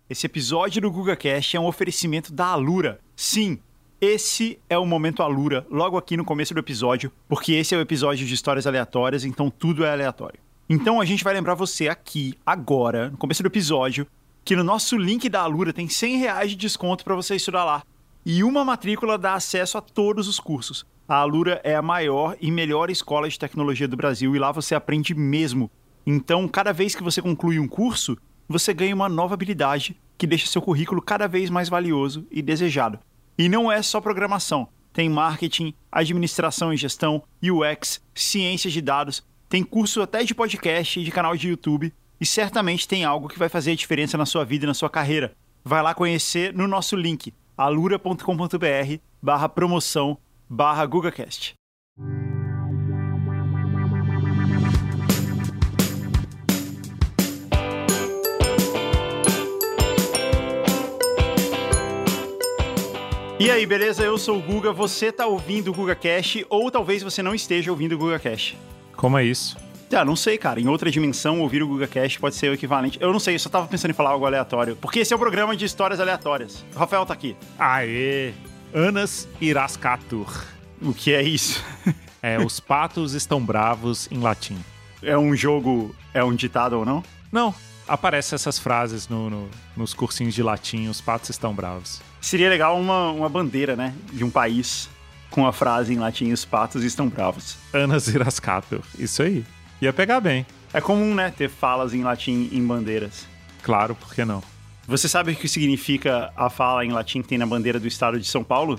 Esse episódio do GugaCast é um oferecimento da Alura. Sim, esse é o Momento Alura, logo aqui no começo do episódio, porque esse é o episódio de histórias aleatórias, então tudo é aleatório. Então a gente vai lembrar você aqui, agora, no começo do episódio, que no nosso link da Alura tem R$100 de desconto para você estudar lá. E uma matrícula dá acesso a todos os cursos. A Alura é a maior e melhor escola de tecnologia do Brasil e lá você aprende mesmo. Então, cada vez que você conclui um curso, você ganha uma nova habilidade que deixa seu currículo cada vez mais valioso e desejado. E não é só programação. Tem marketing, administração e gestão, UX, ciências de dados, tem curso até de podcast e de canal de YouTube e certamente tem algo que vai fazer a diferença na sua vida e na sua carreira. Vai lá conhecer no nosso link, alura.com.br/promoção/GugaCast. E aí, beleza? Eu sou o Guga, você tá ouvindo o GugaCast ou talvez você não esteja ouvindo o GugaCast. Como é isso? Não sei, cara. Em outra dimensão, ouvir o GugaCast pode ser o equivalente. Eu não sei, eu só tava pensando em falar algo aleatório. Porque esse é o programa de histórias aleatórias. O Rafael tá aqui. Aê! Anas Irascatur. O que é isso? Os patos estão bravos em latim. É um jogo, é um ditado ou não? Não, aparecem essas frases nos cursinhos de latim, os patos estão bravos. Seria legal uma bandeira, né? De um país com a frase em latim, os patos estão bravos. Anas Irascatur, isso aí. Ia pegar bem. É comum, né? Ter falas em latim em bandeiras. Claro, por que não? Você sabe o que significa a fala em latim que tem na bandeira do estado de São Paulo?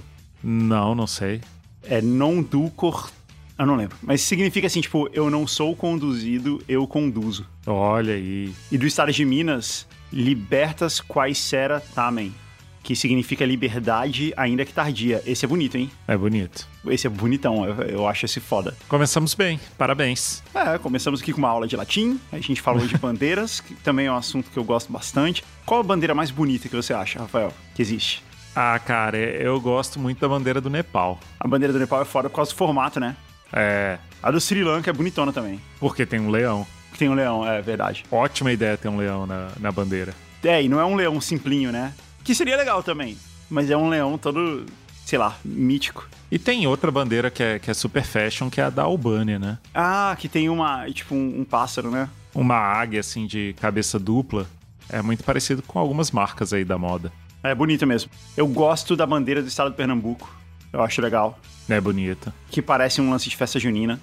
Não sei. É non ducor... Eu não lembro. Mas significa assim, tipo, eu não sou conduzido, eu conduzo. Olha aí. E do estado de Minas, libertas quaesera tamen, que significa liberdade ainda que tardia. Esse é bonito, hein? É bonito. Esse é bonitão, eu acho esse foda. Começamos bem, parabéns. Começamos aqui com uma aula de latim, a gente falou de bandeiras, que também é um assunto que eu gosto bastante. Qual a bandeira mais bonita que você acha, Rafael, que existe? Ah, cara, eu gosto muito da bandeira do Nepal. A bandeira do Nepal é foda por causa do formato, né? É. A do Sri Lanka é bonitona também. Porque tem um leão. Tem um leão, é verdade. Ótima ideia ter um leão na bandeira. E não é um leão simplinho, né? Que seria legal também. Mas é um leão todo, sei lá, mítico. E tem outra bandeira que é super fashion, que é a da Albânia, né? Ah, que tem um pássaro, né? Uma águia, assim, de cabeça dupla. É muito parecido com algumas marcas aí da moda. É bonito mesmo. Eu gosto da bandeira do estado de Pernambuco. Eu acho legal. É bonita. Que parece um lance de festa junina.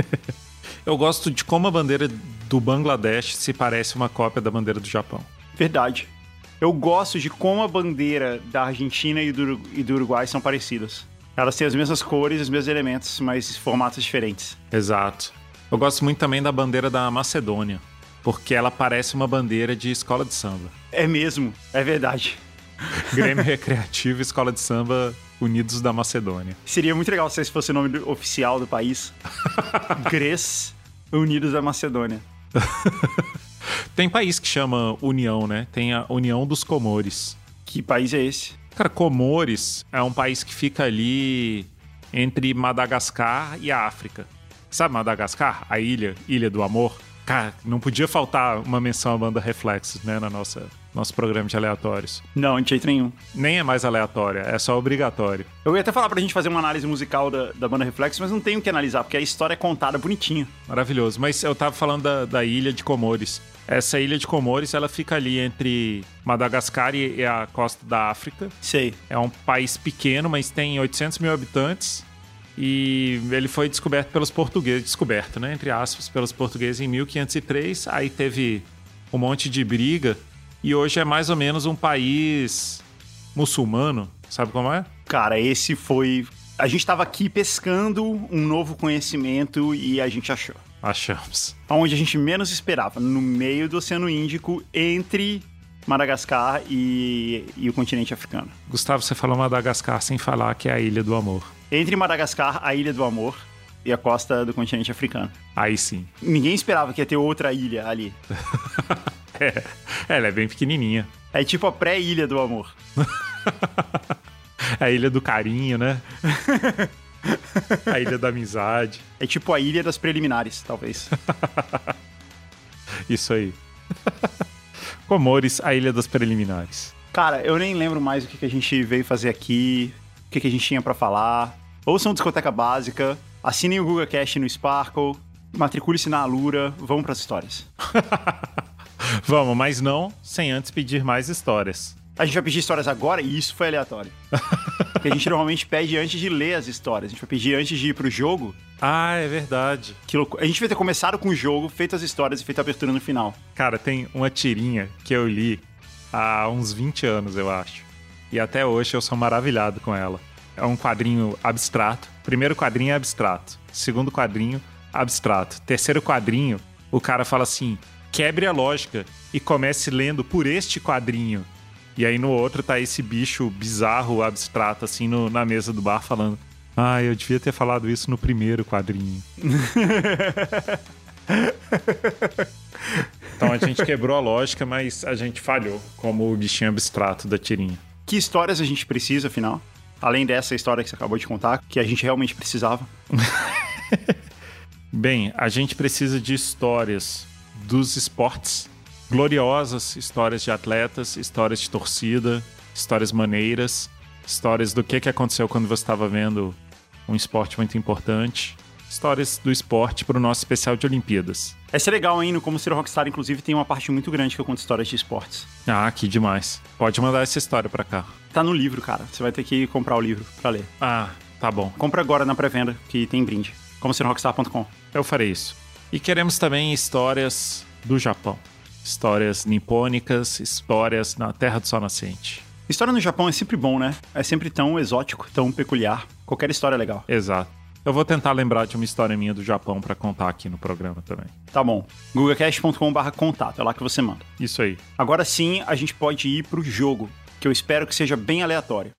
Eu gosto de como a bandeira do Bangladesh se parece uma cópia da bandeira do Japão. Verdade. Eu gosto de como a bandeira da Argentina e do Uruguai são parecidas. Elas têm as mesmas cores, os mesmos elementos, mas formatos diferentes. Exato. Eu gosto muito também da bandeira da Macedônia, porque ela parece uma bandeira de escola de samba. É mesmo, é verdade. Grêmio Recreativo e Escola de Samba Unidos da Macedônia. Seria muito legal se esse fosse o nome oficial do país. GRES Unidos da Macedônia. Tem país que chama União, né? Tem a União dos Comores. Que país é esse? Cara, Comores é um país que fica ali entre Madagascar e a África. Sabe Madagascar? A ilha do amor? Cara, não podia faltar uma menção à banda Reflexos, né? Nosso programa de aleatórios. Não, de jeito nenhum. Nem é mais aleatória, é só obrigatório. Eu ia até falar pra gente fazer uma análise musical da banda Reflexos, mas não tenho o que analisar, porque a história é contada bonitinha. Maravilhoso. Mas eu tava falando da ilha de Comores. Essa ilha de Comores, ela fica ali entre Madagascar e a costa da África. Sei. É um país pequeno, mas tem 800 mil habitantes. E ele foi descoberto pelos portugueses, descoberto, né, entre aspas, pelos portugueses em 1503. Aí teve um monte de briga e hoje é mais ou menos um país muçulmano, sabe como é? Cara, esse foi... A gente tava aqui pescando um novo conhecimento e a gente achou. Achamos. Onde a gente menos esperava, no meio do Oceano Índico, entre Madagascar e o continente africano. Gustavo, você falou Madagascar sem falar que é a Ilha do Amor. Entre Madagascar, a Ilha do Amor e a costa do continente africano. Aí sim. Ninguém esperava que ia ter outra ilha ali. Ela é bem pequenininha. É tipo a pré-Ilha do Amor. A Ilha do Carinho, né? A Ilha da Amizade. É tipo a Ilha das Preliminares, talvez. Isso aí. Comores, a Ilha das Preliminares. Cara, eu nem lembro mais o que a gente veio fazer aqui, o que a gente tinha pra falar. Ouçam Discoteca Básica, assinem o GugaCast no Sparkle, matricule-se na Alura, vamos pras histórias. Vamos, mas não sem antes pedir mais histórias. A gente vai pedir histórias agora e isso foi aleatório. Porque a gente normalmente pede antes de ler as histórias. A gente vai pedir antes de ir pro jogo. Ah, é verdade. Que loucura. A gente vai ter começado com o jogo, feito as histórias e feito a abertura no final. Cara, tem uma tirinha que eu li há uns 20 anos, eu acho. E até hoje eu sou maravilhado com ela. É um quadrinho abstrato. Primeiro quadrinho é abstrato. Segundo quadrinho, abstrato. Terceiro quadrinho, o cara fala assim: quebre a lógica e comece lendo por este quadrinho. E aí no outro tá esse bicho bizarro, abstrato, assim, na mesa do bar falando: ah, eu devia ter falado isso no primeiro quadrinho. Então a gente quebrou a lógica, mas a gente falhou como o bichinho abstrato da tirinha. Que histórias a gente precisa, afinal? Além dessa história que você acabou de contar, que a gente realmente precisava. Bem, a gente precisa de histórias dos esportes. Gloriosas histórias de atletas, histórias de torcida, histórias maneiras, histórias do que aconteceu quando você estava vendo um esporte muito importante, histórias do esporte para o nosso especial de Olimpíadas. Vai ser legal, hein? No Como Ser Rockstar, inclusive, tem uma parte muito grande que eu conto histórias de esportes. Ah, que demais. Pode mandar essa história para cá. Tá no livro, cara. Você vai ter que comprar o livro pra ler. Ah, tá bom. Compra agora na pré-venda, que tem brinde. comoserrockstar.com. Eu farei isso. E queremos também histórias do Japão. Histórias nipônicas, histórias na Terra do Sol Nascente. História no Japão é sempre bom, né? É sempre tão exótico, tão peculiar. Qualquer história é legal. Exato. Eu vou tentar lembrar de uma história minha do Japão pra contar aqui no programa também. Tá bom. gugacast.com/contato, é lá que você manda. Isso aí. Agora sim, a gente pode ir pro jogo, que eu espero que seja bem aleatório.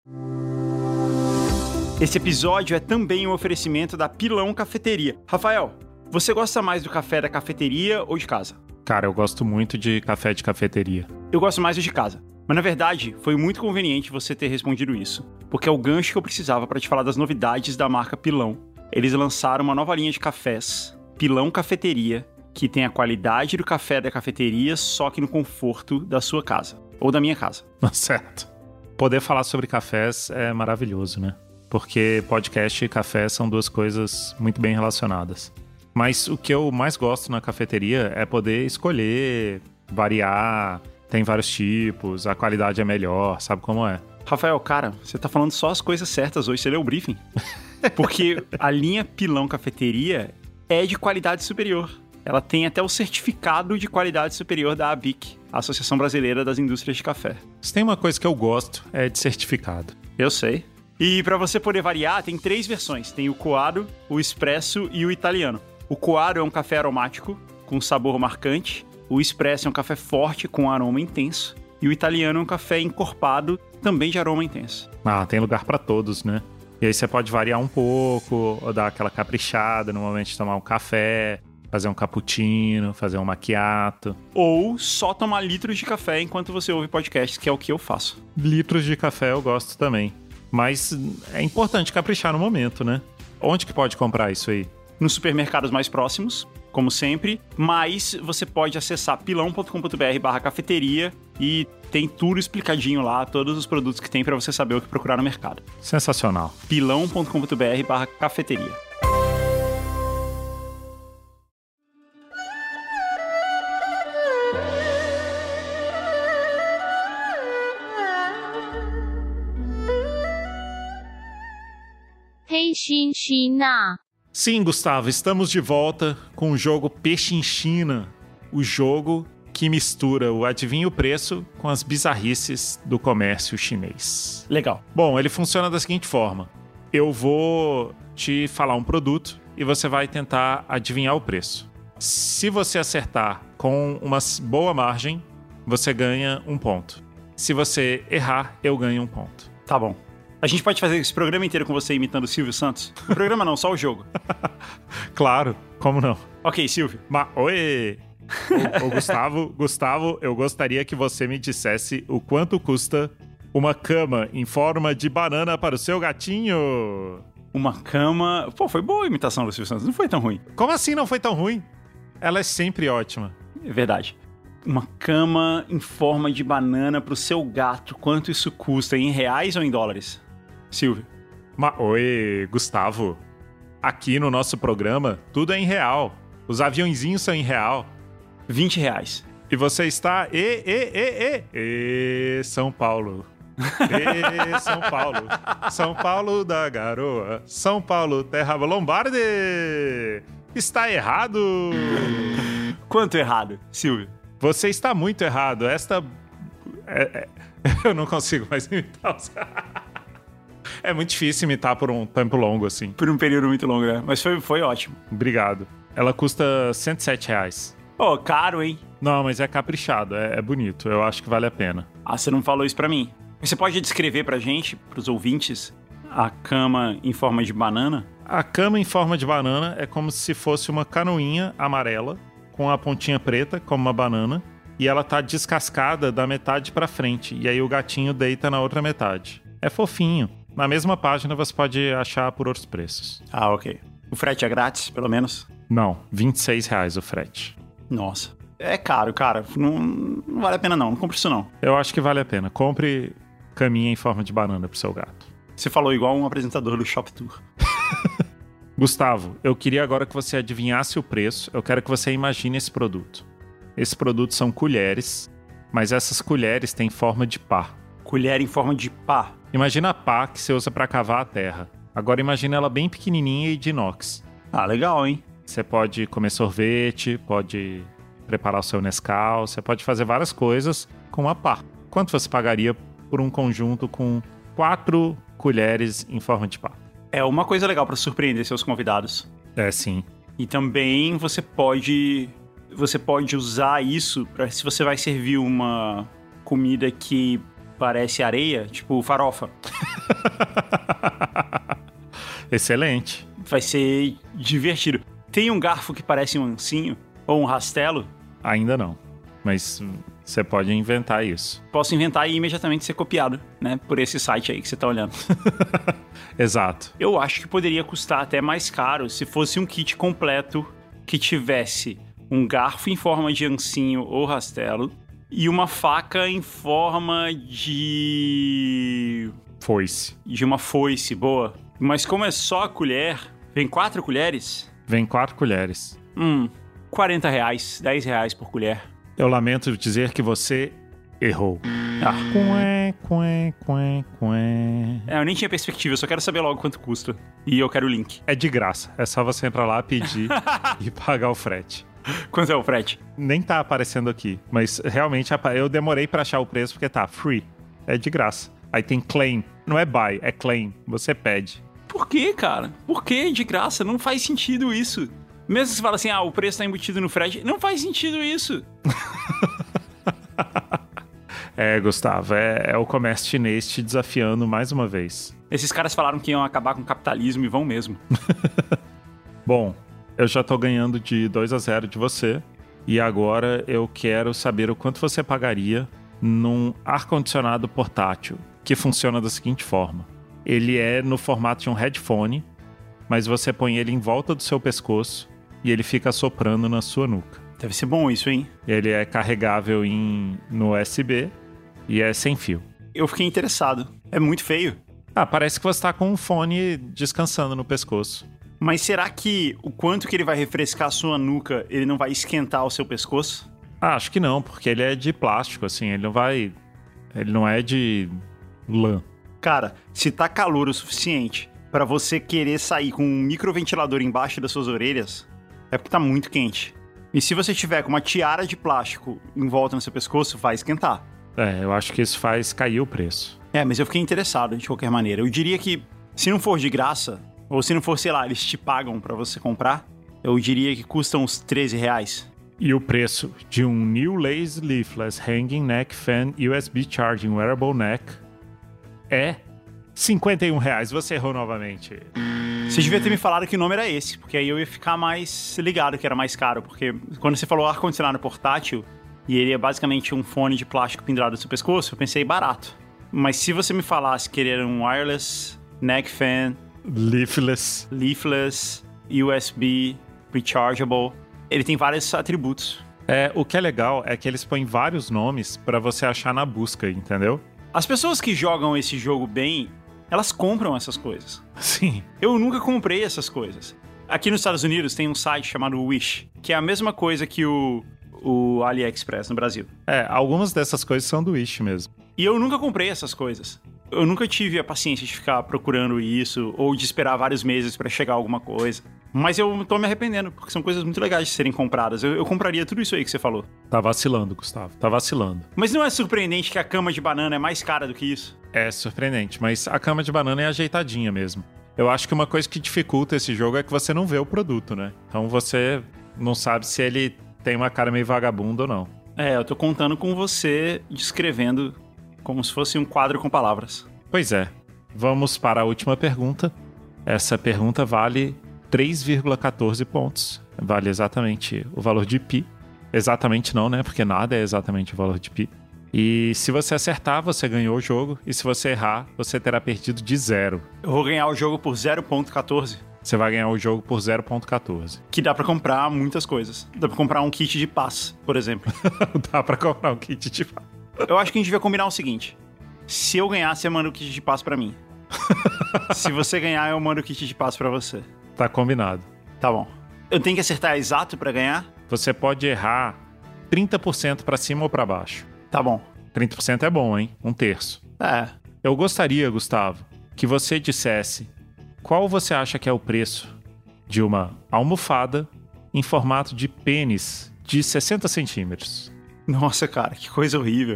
Esse episódio é também um oferecimento da Pilão Cafeteria. Rafael, você gosta mais do café da cafeteria ou de casa? Cara, eu gosto muito de café de cafeteria. Eu gosto mais do de casa. Mas na verdade, foi muito conveniente você ter respondido isso, porque é o gancho que eu precisava para te falar das novidades da marca Pilão. Eles lançaram uma nova linha de cafés, Pilão Cafeteria, que tem a qualidade do café da cafeteria, só que no conforto da sua casa, ou da minha casa. Certo. Poder falar sobre cafés é maravilhoso, né? Porque podcast e café são duas coisas muito bem relacionadas. Mas o que eu mais gosto na cafeteria é poder escolher, variar, tem vários tipos, a qualidade é melhor, sabe como é? Rafael, cara, você tá falando só as coisas certas hoje, você leu o briefing. Porque a linha Pilão Cafeteria é de qualidade superior. Ela tem até o certificado de qualidade superior da ABIC, a Associação Brasileira das Indústrias de Café. Se tem uma coisa que eu gosto, é de certificado. Eu sei. E para você poder variar, tem 3 versões. Tem o coado, o expresso e o italiano. O coado é um café aromático, com sabor marcante. O expresso é um café forte, com aroma intenso. E o italiano é um café encorpado, também de aroma intenso. Ah, tem lugar para todos, né? E aí você pode variar um pouco, ou dar aquela caprichada no momento de tomar um café, fazer um cappuccino, fazer um macchiato. Ou só tomar litros de café enquanto você ouve podcast, que é o que eu faço. Litros de café eu gosto também. Mas é importante caprichar no momento, né? Onde que pode comprar isso aí? Nos supermercados mais próximos, como sempre, mas você pode acessar pilão.com.br/cafeteria e tem tudo explicadinho lá, todos os produtos que tem para você saber o que procurar no mercado. Sensacional. pilão.com.br/cafeteria. Peixinchina. Sim, Gustavo, estamos de volta com o jogo Peixinchina, o jogo que mistura o adivinha o preço com as bizarrices do comércio chinês. Legal. Bom, ele funciona da seguinte forma. Eu vou te falar um produto e você vai tentar adivinhar o preço. Se você acertar com uma boa margem, você ganha 1 ponto. Se você errar, eu ganho 1 ponto. Tá bom. A gente pode fazer esse programa inteiro com você imitando o Silvio Santos? O programa não, só o jogo. Claro, como não? Ok, Silvio. Oi! Ô, Gustavo, eu gostaria que você me dissesse o quanto custa uma cama em forma de banana para o seu gatinho. Uma cama... Pô, foi boa a imitação do Silvio Santos, não foi tão ruim. Como assim não foi tão ruim? Ela é sempre ótima. É verdade. Uma cama em forma de banana pro seu gato. Quanto isso custa? Em reais ou em dólares? Silvio. Oi, Gustavo. Aqui no nosso programa, tudo é em real. Os aviãozinhos são em real. R$20. E você está... São Paulo. São Paulo. São Paulo da Garoa. São Paulo, terra lombarde. Está errado. Quanto errado, Silvio? Você está muito errado. Eu não consigo mais imitar. É muito difícil imitar por um tempo longo, assim. Por um período muito longo, né? Mas foi ótimo. Obrigado. Ela custa R$107. Ô, caro, hein? Não, mas é caprichado, é bonito. Eu acho que vale a pena. Ah, você não falou isso pra mim. Você pode descrever pra gente, pros ouvintes, a cama em forma de banana? A cama em forma de banana é como se fosse uma canoinha amarela com a pontinha preta, como uma banana, e ela tá descascada da metade pra frente, e aí o gatinho deita na outra metade. É fofinho. Na mesma página você pode achar por outros preços. Ah, ok. O frete é grátis, pelo menos? Não, R$26 o frete. Nossa. É caro, cara. Não vale a pena não compre isso não. Eu acho que vale a pena. Compre caminha em forma de banana pro seu gato. Você falou igual um apresentador do Shop Tour. Gustavo, eu queria agora que você adivinhasse o preço. Eu quero que você imagine esse produto. Esse produto são colheres, mas essas colheres têm forma de pá. Colher em forma de pá. Imagina a pá que você usa para cavar a terra. Agora imagina ela bem pequenininha e de inox. Ah, legal, hein? Você pode comer sorvete, pode preparar o seu Nescau, você pode fazer várias coisas com a pá. Quanto você pagaria por um conjunto com 4 colheres em forma de pá? É uma coisa legal para surpreender seus convidados. É, sim. E também você pode usar isso para se você vai servir uma comida que parece areia, tipo farofa. Excelente. Vai ser divertido. Tem um garfo que parece um ancinho ou um rastelo? Ainda não, mas você pode inventar isso. Posso inventar e imediatamente ser copiado, né? Por esse site aí que você tá olhando. Exato. Eu acho que poderia custar até mais caro se fosse um kit completo que tivesse um garfo em forma de ancinho ou rastelo e uma faca em forma de... foice. De uma foice, boa. Mas como é só a colher, vem 4 colheres? Vem 4 colheres. R$40, R$10 por colher. Eu lamento dizer que você errou. Eu nem tinha perspectiva, eu só quero saber logo quanto custa. E eu quero o link. É de graça, é só você entrar lá, pedir e pagar o frete. Quanto é o frete? Nem tá aparecendo aqui, mas realmente eu demorei pra achar o preço porque tá free. É de graça. Aí tem claim. Não é buy, é claim. Você pede. Por quê, cara? Por que de graça? Não faz sentido isso. Mesmo que você fala assim, o preço tá embutido no frete, não faz sentido isso. Gustavo, é o comércio chinês te desafiando mais uma vez. Esses caras falaram que iam acabar com o capitalismo e vão mesmo. Bom, eu já tô ganhando de 2-0 de você. E agora eu quero saber o quanto você pagaria num ar-condicionado portátil, que funciona da seguinte forma. Ele é no formato de um headphone, mas você põe ele em volta do seu pescoço e ele fica soprando na sua nuca. Deve ser bom isso, hein? Ele é carregável no USB e é sem fio. Eu fiquei interessado. É muito feio. Parece que você tá com um fone descansando no pescoço. Mas será que o quanto que ele vai refrescar a sua nuca, ele não vai esquentar o seu pescoço? Acho que não, porque ele é de plástico, assim, ele não é de lã. Cara, se tá calor o suficiente pra você querer sair com um microventilador embaixo das suas orelhas, é porque tá muito quente. E se você tiver com uma tiara de plástico em volta no seu pescoço, vai esquentar. Eu acho que isso faz cair o preço. Mas eu fiquei interessado de qualquer maneira. Eu diria que, se não for de graça, ou se não for, sei lá, eles te pagam pra você comprar, eu diria que custa uns R$13. E o preço de um New Lace Leafless Hanging Neck Fan USB Charging Wearable Neck é R$51. Você errou novamente. Você devia ter me falado que nome era esse, porque aí eu ia ficar mais ligado que era mais caro, porque quando você falou ar-condicionado portátil, e ele é basicamente um fone de plástico pendurado no seu pescoço, eu pensei barato. Mas se você me falasse que ele era um wireless neck fan, leafless, USB, rechargeable, ele tem vários atributos. O que é legal é que eles põem vários nomes pra você achar na busca, entendeu? As pessoas que jogam esse jogo bem, elas compram essas coisas. Sim. Eu nunca comprei essas coisas. Aqui nos Estados Unidos tem um site chamado Wish, que é a mesma coisa que o AliExpress no Brasil. Algumas dessas coisas são do Wish mesmo. E eu nunca comprei essas coisas. Eu nunca tive a paciência de ficar procurando isso ou de esperar vários meses pra chegar alguma coisa. Mas eu tô me arrependendo, porque são coisas muito legais de serem compradas. Eu compraria tudo isso aí que você falou. Tá vacilando, Gustavo. Tá vacilando. Mas não é surpreendente que a cama de banana é mais cara do que isso? É surpreendente, mas a cama de banana é ajeitadinha mesmo. Eu acho que uma coisa que dificulta esse jogo é que você não vê o produto, né? Então você não sabe se ele tem uma cara meio vagabunda ou não. Eu tô contando com você descrevendo como se fosse um quadro com palavras. Pois é. Vamos para a última pergunta. Essa pergunta vale 3,14 pontos. Vale exatamente o valor de pi. Exatamente não, né? Porque nada é exatamente o valor de pi. E se você acertar, você ganhou o jogo. E se você errar, você terá perdido de 0. Eu vou ganhar o jogo por 0,14. Você vai ganhar o jogo por 0,14. Que dá pra comprar muitas coisas. Dá pra comprar um kit de paz, por exemplo. Dá pra comprar um kit de paz. Eu acho que a gente vai combinar o seguinte. Se eu ganhar, você manda o kit de paz pra mim. Se você ganhar, eu mando o kit de paz pra você. Tá combinado. Tá bom. Eu tenho que acertar exato pra ganhar? Você pode errar 30% pra cima ou pra baixo. Tá bom. 30% é bom, hein? 1/3. Eu gostaria, Gustavo, que você dissesse qual você acha que é o preço de uma almofada em formato de pênis de 60 centímetros. Nossa, cara, que coisa horrível.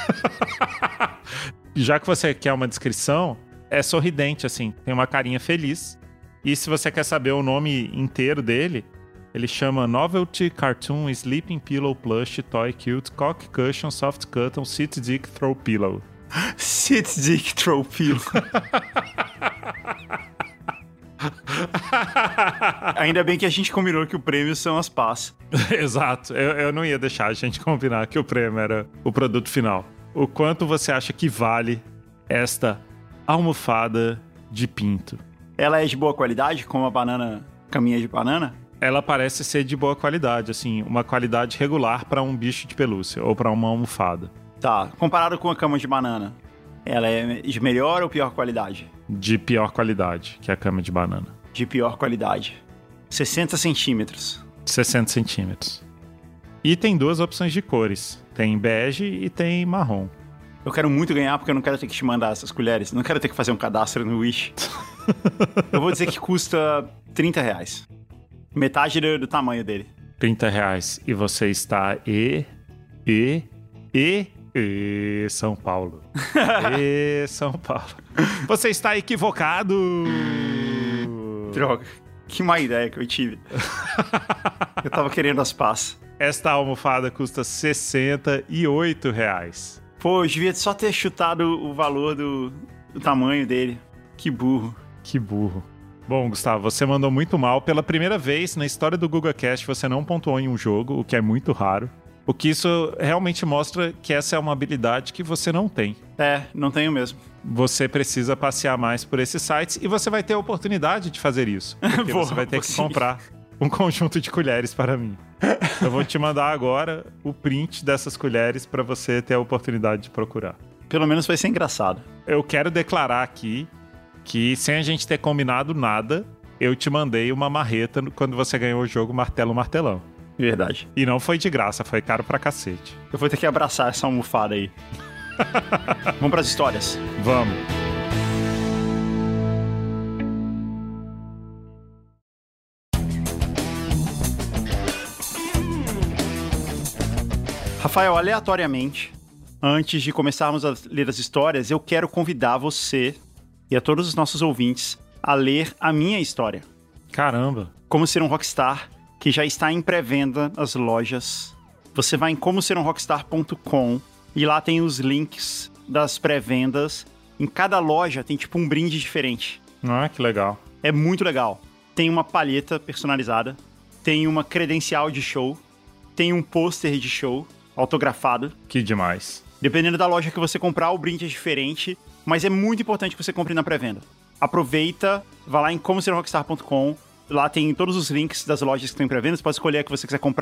Já que você quer uma descrição, é sorridente, assim, tem uma carinha feliz. E se você quer saber o nome inteiro dele, ele chama Novelty Cartoon Sleeping Pillow Plush Toy Cute Cock Cushion Soft Cotton Sit Dick Throw Pillow. Sit Dick Throw Pillow. Ainda bem que a gente combinou que o prêmio são as pás. Exato, eu não ia deixar a gente combinar que o prêmio era o produto final. O quanto você acha que vale esta almofada de pinto? Ela é de boa qualidade, como a banana, caminha de banana? Ela parece ser de boa qualidade, assim, uma qualidade regular para um bicho de pelúcia ou para uma almofada. Tá, comparado com a cama de banana, ela é de melhor ou pior qualidade? De pior qualidade que a cama de banana. De pior qualidade. 60 centímetros. 60 centímetros. E tem duas opções de cores. Tem bege e tem marrom. Eu quero muito ganhar porque eu não quero ter que te mandar essas colheres. Não quero ter que fazer um cadastro no Wish. Eu vou dizer que custa R$30. Metade do tamanho dele. R$30. E você está São Paulo. São Paulo. Você está equivocado. Droga. Que má ideia que eu tive. Eu tava querendo as pás. Esta almofada custa R$68. Pô, eu devia só ter chutado o valor do tamanho dele. Que burro. Que burro. Bom, Gustavo, você mandou muito mal. Pela primeira vez na história do GugaCast, você não pontuou em um jogo, o que é muito raro. O que isso realmente mostra que essa é uma habilidade que você não tem. Não tenho mesmo. Você precisa passear mais por esses sites e você vai ter a oportunidade de fazer isso. Porque você vai ter que comprar um conjunto de colheres para mim. Eu vou te mandar agora o print dessas colheres para você ter a oportunidade de procurar. Pelo menos vai ser engraçado. Eu quero declarar aqui que, sem a gente ter combinado nada, eu te mandei uma marreta quando você ganhou o jogo Martelo Martelão. Verdade. E não foi de graça, foi caro pra cacete. Eu vou ter que abraçar essa almofada aí. Vamos pras histórias. Vamos. Rafael, aleatoriamente, antes de começarmos a ler as histórias, eu quero convidar você e a todos os nossos ouvintes a ler a minha história. Caramba. Como Ser um Rockstar, que já está em pré-venda nas lojas. Você vai em comoserumrockstar.com e lá tem os links das pré-vendas. Em cada loja tem tipo um brinde diferente. Ah, que legal. É muito legal. Tem uma palheta personalizada, tem uma credencial de show, tem um pôster de show autografado. Que demais. Dependendo da loja que você comprar, o brinde é diferente, mas é muito importante que você compre na pré-venda. Aproveita, vá lá em comoserumrockstar.com. Lá tem todos os links das lojas que estão em pré-venda. Você pode escolher a que você quiser comprar.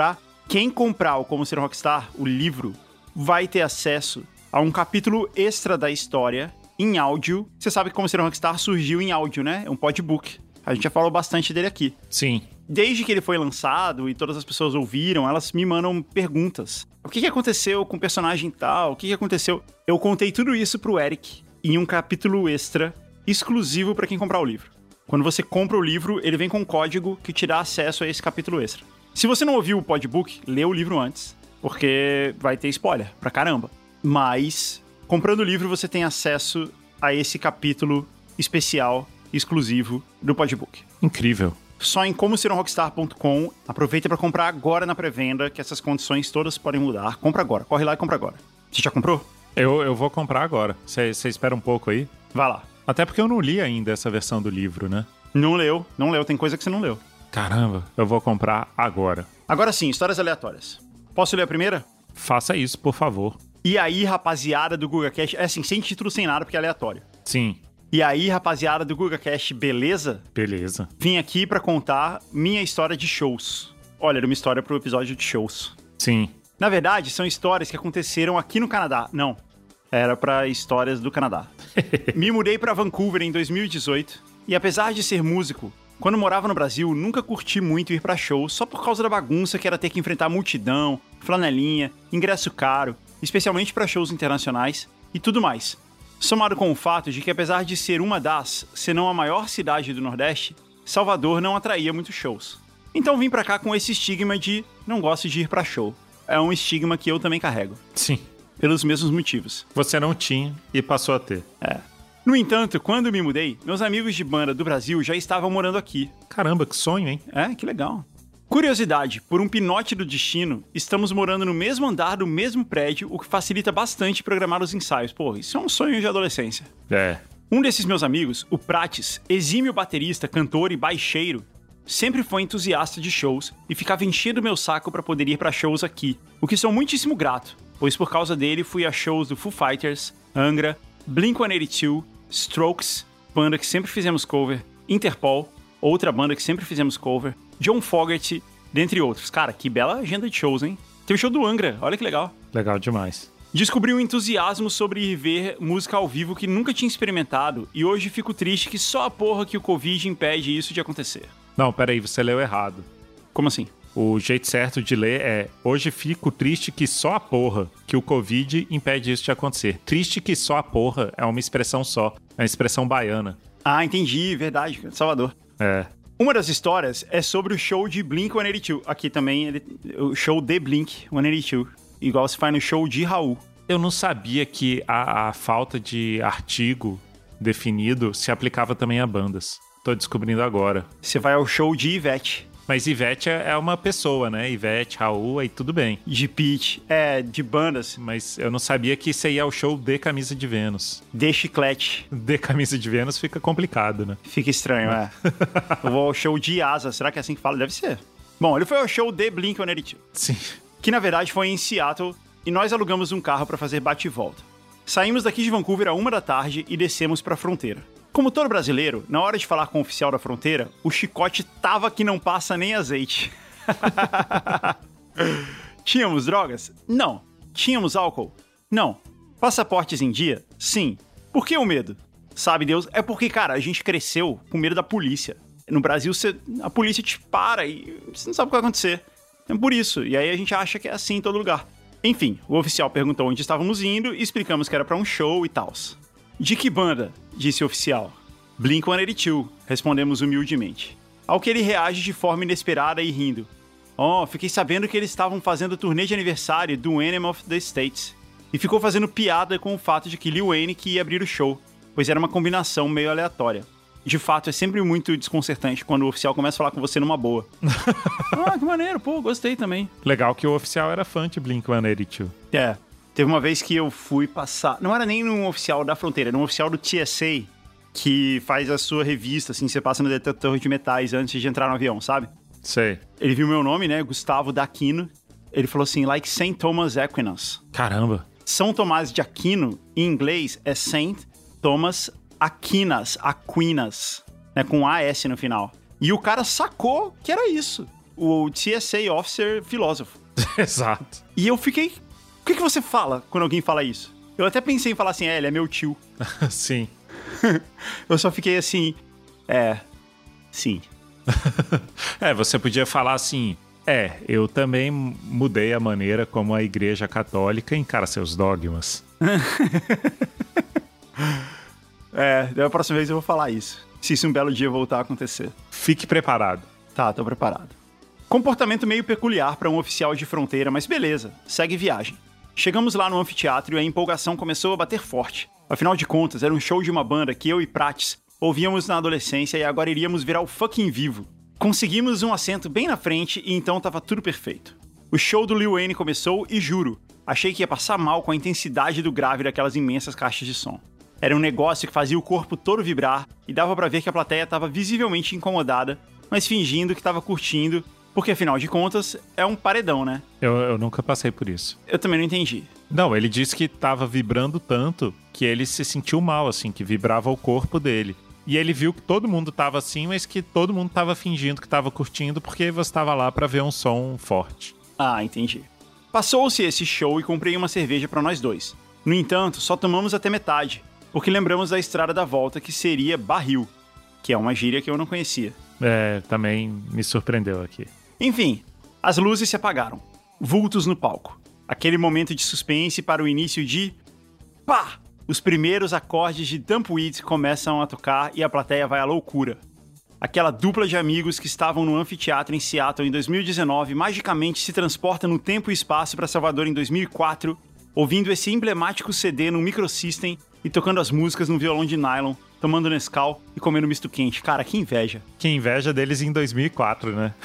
Quem comprar o Como Ser um Rockstar, o livro, vai ter acesso a um capítulo extra da história em áudio. Você sabe que Como Ser um Rockstar surgiu em áudio, né? É um podbook. A gente já falou bastante dele aqui. Sim. Desde que ele foi lançado e todas as pessoas ouviram, elas me mandam perguntas. O que aconteceu com o personagem tal? O que aconteceu? Eu contei tudo isso pro Eric em um capítulo extra exclusivo para quem comprar o livro. Quando você compra o livro, ele vem com um código que te dá acesso a esse capítulo extra. Se você não ouviu o podbook, lê o livro antes, porque vai ter spoiler pra caramba. Mas, comprando o livro, você tem acesso a esse capítulo especial, exclusivo do podbook. Incrível. Só em comoserumrockstar.com. Aproveita para comprar agora na pré-venda, que essas condições todas podem mudar. Compra agora, corre lá e compra agora. Você já comprou? Eu vou comprar agora. Você espera um pouco aí? Vai lá. Até porque eu não li ainda essa versão do livro, né? Não leu. Tem coisa que você não leu. Caramba, eu vou comprar agora. Agora sim, histórias aleatórias. Posso ler a primeira? Faça isso, por favor. E aí, rapaziada do GugaCast... É assim, sem título, sem nada, porque é aleatório. Sim. E aí, rapaziada do GugaCast, beleza? Beleza. Vim aqui pra contar minha história de shows. Olha, era uma história pro episódio de shows. Sim. Na verdade, são histórias que aconteceram aqui no Canadá. Não, era pra histórias do Canadá. Me mudei pra Vancouver em 2018. E apesar de ser músico, quando morava no Brasil, nunca curti muito ir pra shows, só por causa da bagunça que era ter que enfrentar multidão, flanelinha, ingresso caro, especialmente pra shows internacionais e tudo mais. Somado com o fato de que, apesar de ser uma das, se não a maior cidade do Nordeste, Salvador não atraía muitos shows. Então vim pra cá com esse estigma de não gosto de ir pra show. É um estigma que eu também carrego. Sim. Pelos mesmos motivos. Você não tinha e passou a ter. É. No entanto, quando me mudei, meus amigos de banda do Brasil já estavam morando aqui. Caramba, que sonho, hein? É, que legal. Curiosidade, por um pinote do destino, estamos morando no mesmo andar do mesmo prédio, o que facilita bastante programar os ensaios. Pô, isso é um sonho de adolescência. É. Um desses meus amigos, o Prates, exímio baterista, cantor e baixeiro, sempre foi entusiasta de shows e ficava enchendo meu saco pra poder ir pra shows aqui, o que sou muitíssimo grato, pois por causa dele fui a shows do Foo Fighters, Angra, Blink-182, Strokes, banda que sempre fizemos cover, Interpol, outra banda que sempre fizemos cover, John Fogerty, dentre outros. Cara, que bela agenda de shows, hein? Tem o show do Angra, olha que legal. Legal demais. Descobri um entusiasmo sobre ir ver música ao vivo que nunca tinha experimentado e hoje fico triste que só a porra que o Covid impede isso de acontecer. Não, peraí, você leu errado. Como assim? O jeito certo de ler é: hoje fico triste que só a porra que o Covid impede isso de acontecer. Triste que só a porra é uma expressão só, é uma expressão baiana. Ah, entendi, verdade, Salvador. É. Uma das histórias é sobre o show de Blink-182. Aqui também, o show de Blink-182. Igual se faz no show de Raul. Eu não sabia que a falta de artigo definido se aplicava também a bandas. Tô descobrindo agora. Você vai ao show de Ivete. Mas Ivete é uma pessoa, né? Ivete, Raul, aí tudo bem. De Pitty, de bandas. Mas eu não sabia que isso aí é o show de Camisa de Vênus. De Chiclete. De Camisa de Vênus fica complicado, né? Fica estranho, Eu vou ao show de Asa. Será que é assim que fala? Deve ser. Bom, ele foi ao show de Blink-182. Sim. Que na verdade foi em Seattle e nós alugamos um carro para fazer bate e volta. Saímos daqui de Vancouver à 1h e descemos para a fronteira. Como todo brasileiro, na hora de falar com o oficial da fronteira, o chicote tava que não passa nem azeite. Tínhamos drogas? Não. Tínhamos álcool? Não. Passaportes em dia? Sim. Por que o medo? Sabe Deus? É porque, cara, a gente cresceu com medo da polícia. No Brasil, a polícia te para e você não sabe o que vai acontecer. É por isso. E aí a gente acha que é assim em todo lugar. Enfim, o oficial perguntou onde estávamos indo e explicamos que era pra um show e tals. De que banda? Disse o oficial. Blink-182, respondemos humildemente. Ao que ele reage de forma inesperada e rindo. Fiquei sabendo que eles estavam fazendo turnê de aniversário do Enemy of the States. E ficou fazendo piada com o fato de que Lil Wayne que ia abrir o show, pois era uma combinação meio aleatória. De fato, é sempre muito desconcertante quando o oficial começa a falar com você numa boa. Que maneiro, pô, gostei também. Legal que o oficial era fã de Blink-182. Teve uma vez que eu fui passar... Não era nem num oficial da fronteira, era um oficial do TSA, que faz a sua revista, assim, você passa no detector de metais antes de entrar no avião, sabe? Sei. Ele viu meu nome, né, Gustavo D'Aquino. Ele falou assim, like St. Thomas Aquinas. Caramba. São Tomás de Aquino, em inglês, é St. Thomas Aquinas, né, com AS no final. E o cara sacou que era isso. O TSA Officer filósofo. Exato. E eu fiquei... O que você fala quando alguém fala isso? Eu até pensei em falar assim, ele é meu tio. Sim. Eu só fiquei assim, sim. Você podia falar assim, eu também mudei a maneira como a Igreja Católica encara seus dogmas. Da próxima vez eu vou falar isso. Se isso um belo dia voltar a acontecer. Fique preparado. Tá, tô preparado. Comportamento meio peculiar para um oficial de fronteira, mas beleza, segue viagem. Chegamos lá no anfiteatro e a empolgação começou a bater forte. Afinal de contas, era um show de uma banda que eu e Prates ouvíamos na adolescência e agora iríamos virar o fucking vivo. Conseguimos um assento bem na frente e então tava tudo perfeito. O show do Lil Wayne começou e juro, achei que ia passar mal com a intensidade do grave daquelas imensas caixas de som. Era um negócio que fazia o corpo todo vibrar e dava pra ver que a plateia tava visivelmente incomodada, mas fingindo que tava curtindo, porque afinal de contas é um paredão, né? Eu nunca passei por isso. Eu também não entendi. Não, ele disse que tava vibrando tanto que ele se sentiu mal, assim, que vibrava o corpo dele. E ele viu que todo mundo tava assim, mas que todo mundo tava fingindo que tava curtindo porque você tava lá pra ver um som forte. Ah, entendi. Passou-se esse show e comprei uma cerveja pra nós dois. No entanto, só tomamos até metade, porque lembramos da estrada da volta que seria barril, que é uma gíria que eu não conhecia. Também me surpreendeu aqui. Enfim, as luzes se apagaram. Vultos no palco. Aquele momento de suspense para o início de... Pá! Os primeiros acordes de Dumpweed começam a tocar e a plateia vai à loucura. Aquela dupla de amigos que estavam no anfiteatro em Seattle em 2019 magicamente se transporta no tempo e espaço para Salvador em 2004, ouvindo esse emblemático CD no microsystem e tocando as músicas no violão de nylon, tomando Nescau e comendo misto quente. Cara, que inveja. Que inveja deles em 2004, né?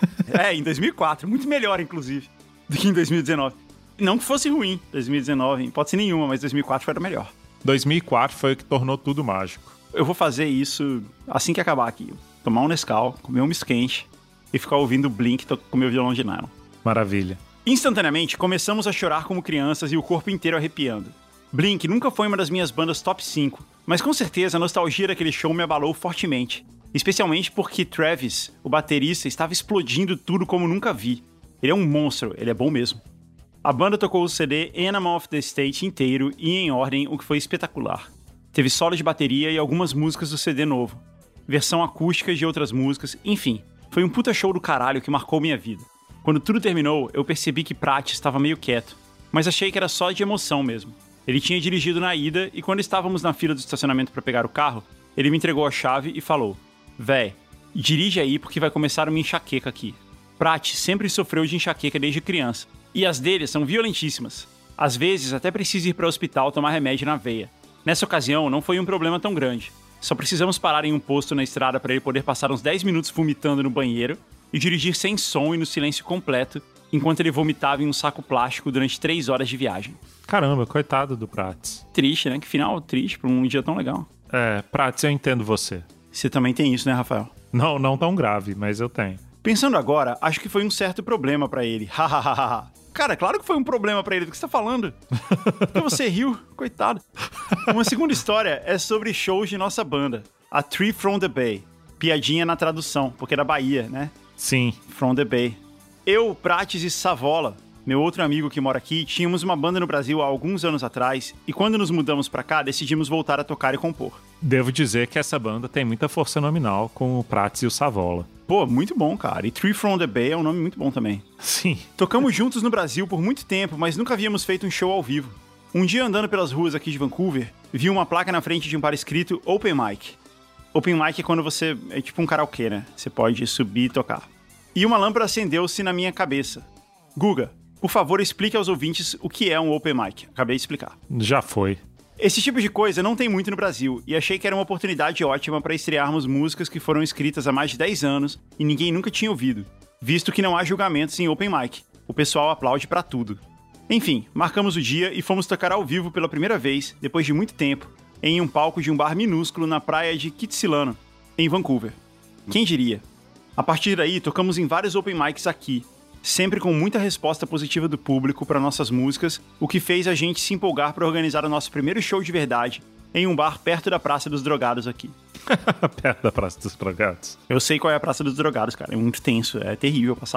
Em 2004. Muito melhor, inclusive, do que em 2019. Não que fosse ruim, 2019, em hipótese nenhuma, mas 2004 foi a melhor. 2004 foi o que tornou tudo mágico. Eu vou fazer isso assim que acabar aqui. Tomar um Nescau, comer um misto quente e ficar ouvindo o Blink com meu violão de nylon. Maravilha. Instantaneamente, começamos a chorar como crianças e o corpo inteiro arrepiando. Blink nunca foi uma das minhas bandas top 5, mas com certeza a nostalgia daquele show me abalou fortemente. Especialmente porque Travis, o baterista, estava explodindo tudo como nunca vi. Ele é um monstro, ele é bom mesmo. A banda tocou o CD Animal of the State inteiro e em ordem, o que foi espetacular. Teve solo de bateria e algumas músicas do CD novo. Versão acústica de outras músicas, enfim. Foi um puta show do caralho que marcou minha vida. Quando tudo terminou, eu percebi que Pratt estava meio quieto, mas achei que era só de emoção mesmo. Ele tinha dirigido na ida e quando estávamos na fila do estacionamento para pegar o carro, ele me entregou a chave e falou: "Véi, dirige aí porque vai começar uma enxaqueca aqui." Pratt sempre sofreu de enxaqueca desde criança, e as dele são violentíssimas. Às vezes até precisa ir para o hospital tomar remédio na veia. Nessa ocasião não foi um problema tão grande. Só precisamos parar em um posto na estrada para ele poder passar uns 10 minutos vomitando no banheiro e dirigir sem som e no silêncio completo, enquanto ele vomitava em um saco plástico durante 3 horas de viagem. Caramba, coitado do Prats. Triste, né? Que final triste pra um dia tão legal. Prats, eu entendo você. Você também tem isso, né, Rafael? Não tão grave, mas eu tenho. Pensando agora, acho que foi um certo problema pra ele. Hahaha. Cara, claro que foi um problema pra ele. Do que você tá falando? Porque você riu, coitado. Uma segunda história é sobre shows de nossa banda, a Tree from the Bay. Piadinha na tradução, porque é da Bahia, né? Sim. From the Bay. Eu, Prates e Savola, meu outro amigo que mora aqui, tínhamos uma banda no Brasil há alguns anos atrás e quando nos mudamos pra cá, decidimos voltar a tocar e compor. Devo dizer que essa banda tem muita força nominal com o Prates e o Savola. Pô, muito bom, cara. E Tree from the Bay é um nome muito bom também. Sim. Tocamos juntos no Brasil por muito tempo, mas nunca havíamos feito um show ao vivo. Um dia, andando pelas ruas aqui de Vancouver, vi uma placa na frente de um bar escrito Open Mic. Open Mic é quando você... é tipo um karaokê, né? Você pode subir e tocar. E uma lâmpada acendeu-se na minha cabeça. Guga, por favor, explique aos ouvintes o que é um Open Mic. Acabei de explicar. Já foi. Esse tipo de coisa não tem muito no Brasil, e achei que era uma oportunidade ótima para estrearmos músicas que foram escritas há mais de 10 anos e ninguém nunca tinha ouvido, visto que não há julgamentos em Open Mic. O pessoal aplaude pra tudo. Enfim, marcamos o dia e fomos tocar ao vivo pela primeira vez, depois de muito tempo, em um palco de um bar minúsculo na praia de Kitsilano, em Vancouver. Quem diria? A partir daí, tocamos em vários Open Mics aqui, sempre com muita resposta positiva do público para nossas músicas, o que fez a gente se empolgar para organizar o nosso primeiro show de verdade em um bar perto da Praça dos Drogados aqui. Perto da Praça dos Drogados? Eu sei qual é a Praça dos Drogados, cara. É muito tenso, é terrível passar lá.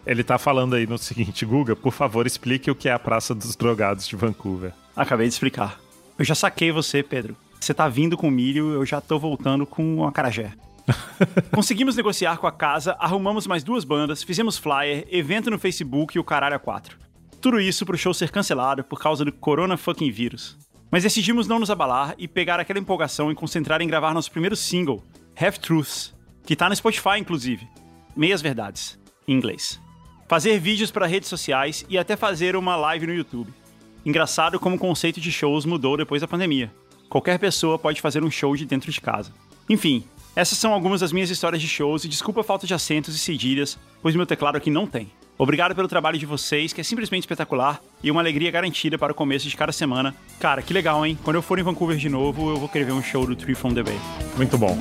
Ele tá falando aí no seguinte: Guga, por favor, explique o que é a Praça dos Drogados de Vancouver. Acabei de explicar. Eu já saquei você, Pedro. Você tá vindo com milho, eu já tô voltando com um acarajé. Conseguimos negociar com a casa, arrumamos mais 2 bandas, fizemos flyer, evento no Facebook e o caralho a 4. Tudo isso pro show ser cancelado por causa do corona fucking vírus. Mas decidimos não nos abalar e pegar aquela empolgação e concentrar em gravar nosso primeiro single, Half-Truths, que tá no Spotify, inclusive. Meias verdades, em inglês. Fazer vídeos para redes sociais e até fazer uma live no YouTube. Engraçado como o conceito de shows mudou depois da pandemia. Qualquer pessoa pode fazer um show de dentro de casa. Enfim, essas são algumas das minhas histórias de shows e desculpa a falta de acentos e cedilhas, pois meu teclado aqui não tem. Obrigado pelo trabalho de vocês, que é simplesmente espetacular e uma alegria garantida para o começo de cada semana. Cara, que legal, hein? Quando eu for em Vancouver de novo, eu vou querer ver um show do Three from the Bay. Muito bom.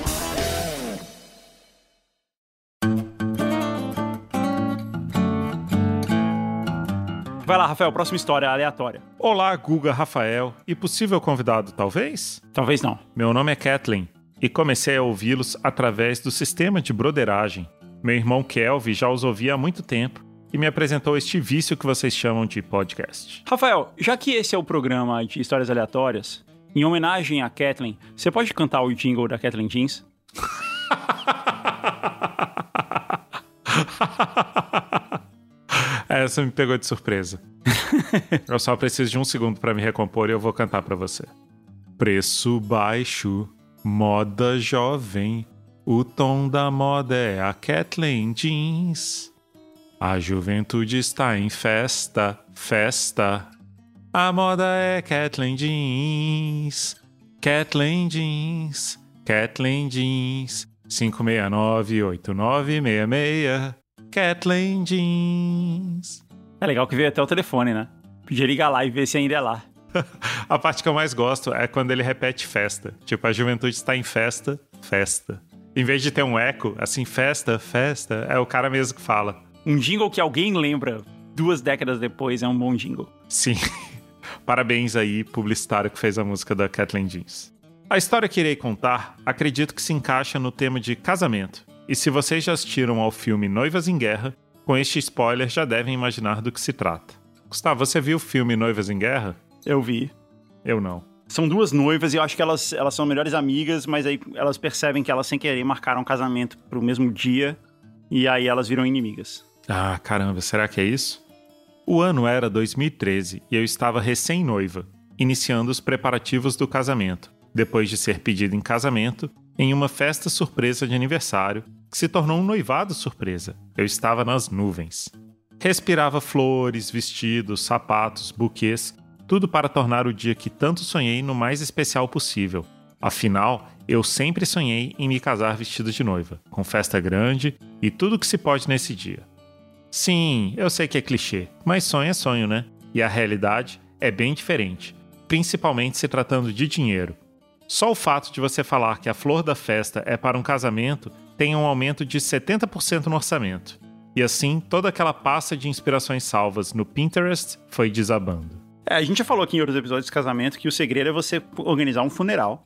Vai lá, Rafael, próxima história aleatória. Olá, Guga, Rafael e possível convidado, talvez? Talvez não. Meu nome é Kathleen e comecei a ouvi-los através do sistema de broderagem. Meu irmão Kelvin já os ouvia há muito tempo e me apresentou este vício que vocês chamam de podcast. Rafael, já que esse é o programa de histórias aleatórias, em homenagem a Kathleen, você pode cantar o jingle da Kathleen Jeans? Essa me pegou de surpresa. Eu só preciso de 1 segundo para me recompor e eu vou cantar para você. Preço baixo, moda jovem, o tom da moda é a Kathleen Jeans. A juventude está em festa, festa. A moda é Kathleen Jeans. Kathleen Jeans, Kathleen Jeans. 569-8966. Kathleen Jeans. É legal que veio até o telefone, né? Podia ligar lá e ver se ainda é lá. A parte que eu mais gosto é quando ele repete festa. Tipo, a juventude está em festa, festa. Em vez de ter um eco, assim, festa, festa, é o cara mesmo que fala. Um jingle que alguém lembra 2 décadas depois é um bom jingle. Sim. Parabéns aí, publicitário que fez a música da Kathleen Jeans. A história que irei contar, acredito que se encaixa no tema de casamento. E se vocês já assistiram ao filme Noivas em Guerra, com este spoiler já devem imaginar do que se trata. Gustavo, você viu o filme Noivas em Guerra? Eu vi. Eu não. São 2 noivas e eu acho que elas são melhores amigas, mas aí elas percebem que elas sem querer marcaram um casamento pro mesmo dia e aí elas viram inimigas. Ah, caramba, será que é isso? O ano era 2013 e eu estava recém-noiva, iniciando os preparativos do casamento, depois de ser pedida em casamento em uma festa surpresa de aniversário, que se tornou um noivado surpresa. Eu estava nas nuvens. Respirava flores, vestidos, sapatos, buquês, tudo para tornar o dia que tanto sonhei no mais especial possível. Afinal, eu sempre sonhei em me casar vestido de noiva, com festa grande e tudo que se pode nesse dia. Sim, eu sei que é clichê, mas sonho é sonho, né? E a realidade é bem diferente, principalmente se tratando de dinheiro. Só o fato de você falar que a flor da festa é para um casamento tem um aumento de 70% no orçamento. E assim, toda aquela pasta de inspirações salvas no Pinterest foi desabando. A gente já falou aqui em outros episódios de casamento que o segredo é você organizar um funeral.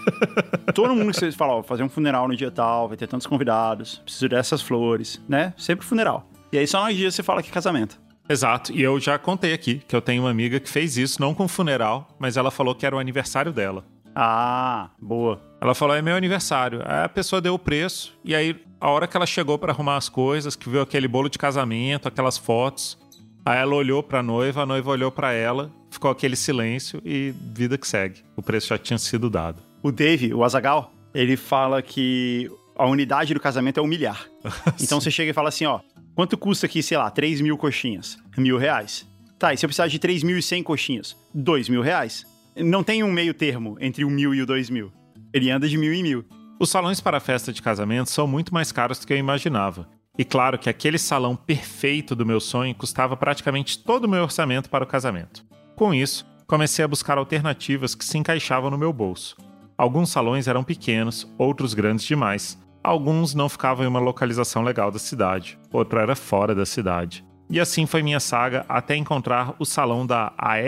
Todo mundo que você fala, ó, fazer um funeral no dia tal, vai ter tantos convidados, preciso dessas flores, né? Sempre funeral. E aí só no dia você fala que é casamento. Exato, e eu já contei aqui que eu tenho uma amiga que fez isso, não com funeral, mas ela falou que era o aniversário dela. Ah, boa. Ela falou, é meu aniversário. Aí a pessoa deu o preço, e aí a hora que ela chegou pra arrumar as coisas, que viu aquele bolo de casamento, aquelas fotos, aí ela olhou pra noiva, a noiva olhou pra ela, ficou aquele silêncio e vida que segue. O preço já tinha sido dado. O Dave, o Azaghal, ele fala que a unidade do casamento é 1 milhar. Então você chega e fala assim, ó, quanto custa aqui, sei lá, 3.000 coxinhas? R$1.000. Tá, e se eu precisar de 3.100 coxinhas? R$2.000. Não tem um meio termo entre o 1.000 e o 2.000. Ele anda de 1.000 em 1.000. Os salões para festa de casamento são muito mais caros do que eu imaginava. E claro que aquele salão perfeito do meu sonho custava praticamente todo o meu orçamento para o casamento. Com isso, comecei a buscar alternativas que se encaixavam no meu bolso. Alguns salões eram pequenos, outros grandes demais. Alguns não ficavam em uma localização legal da cidade, outro era fora da cidade. E assim foi minha saga até encontrar o salão da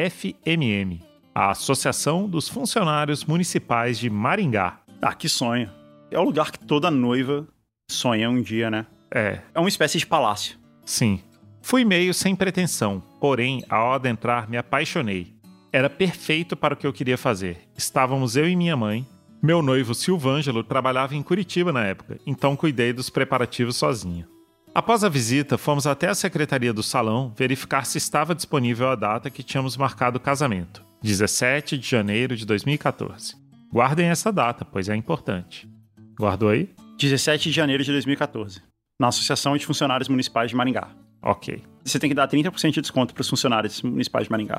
AFMM, a Associação dos Funcionários Municipais de Maringá. Ah, que sonho. É o lugar que toda noiva sonha um dia, né? É uma espécie de palácio. Sim. Fui meio sem pretensão, porém, ao adentrar, me apaixonei. Era perfeito para o que eu queria fazer. Estávamos eu e minha mãe. Meu noivo Silvângelo trabalhava em Curitiba na época, então cuidei dos preparativos sozinho. Após a visita, fomos até a secretaria do salão verificar se estava disponível a data que tínhamos marcado o casamento, 17 de janeiro de 2014. Guardem essa data, pois é importante. Guardou aí? 17 de janeiro de 2014, na Associação de Funcionários Municipais de Maringá. Ok. Você tem que dar 30% de desconto para os funcionários municipais de Maringá.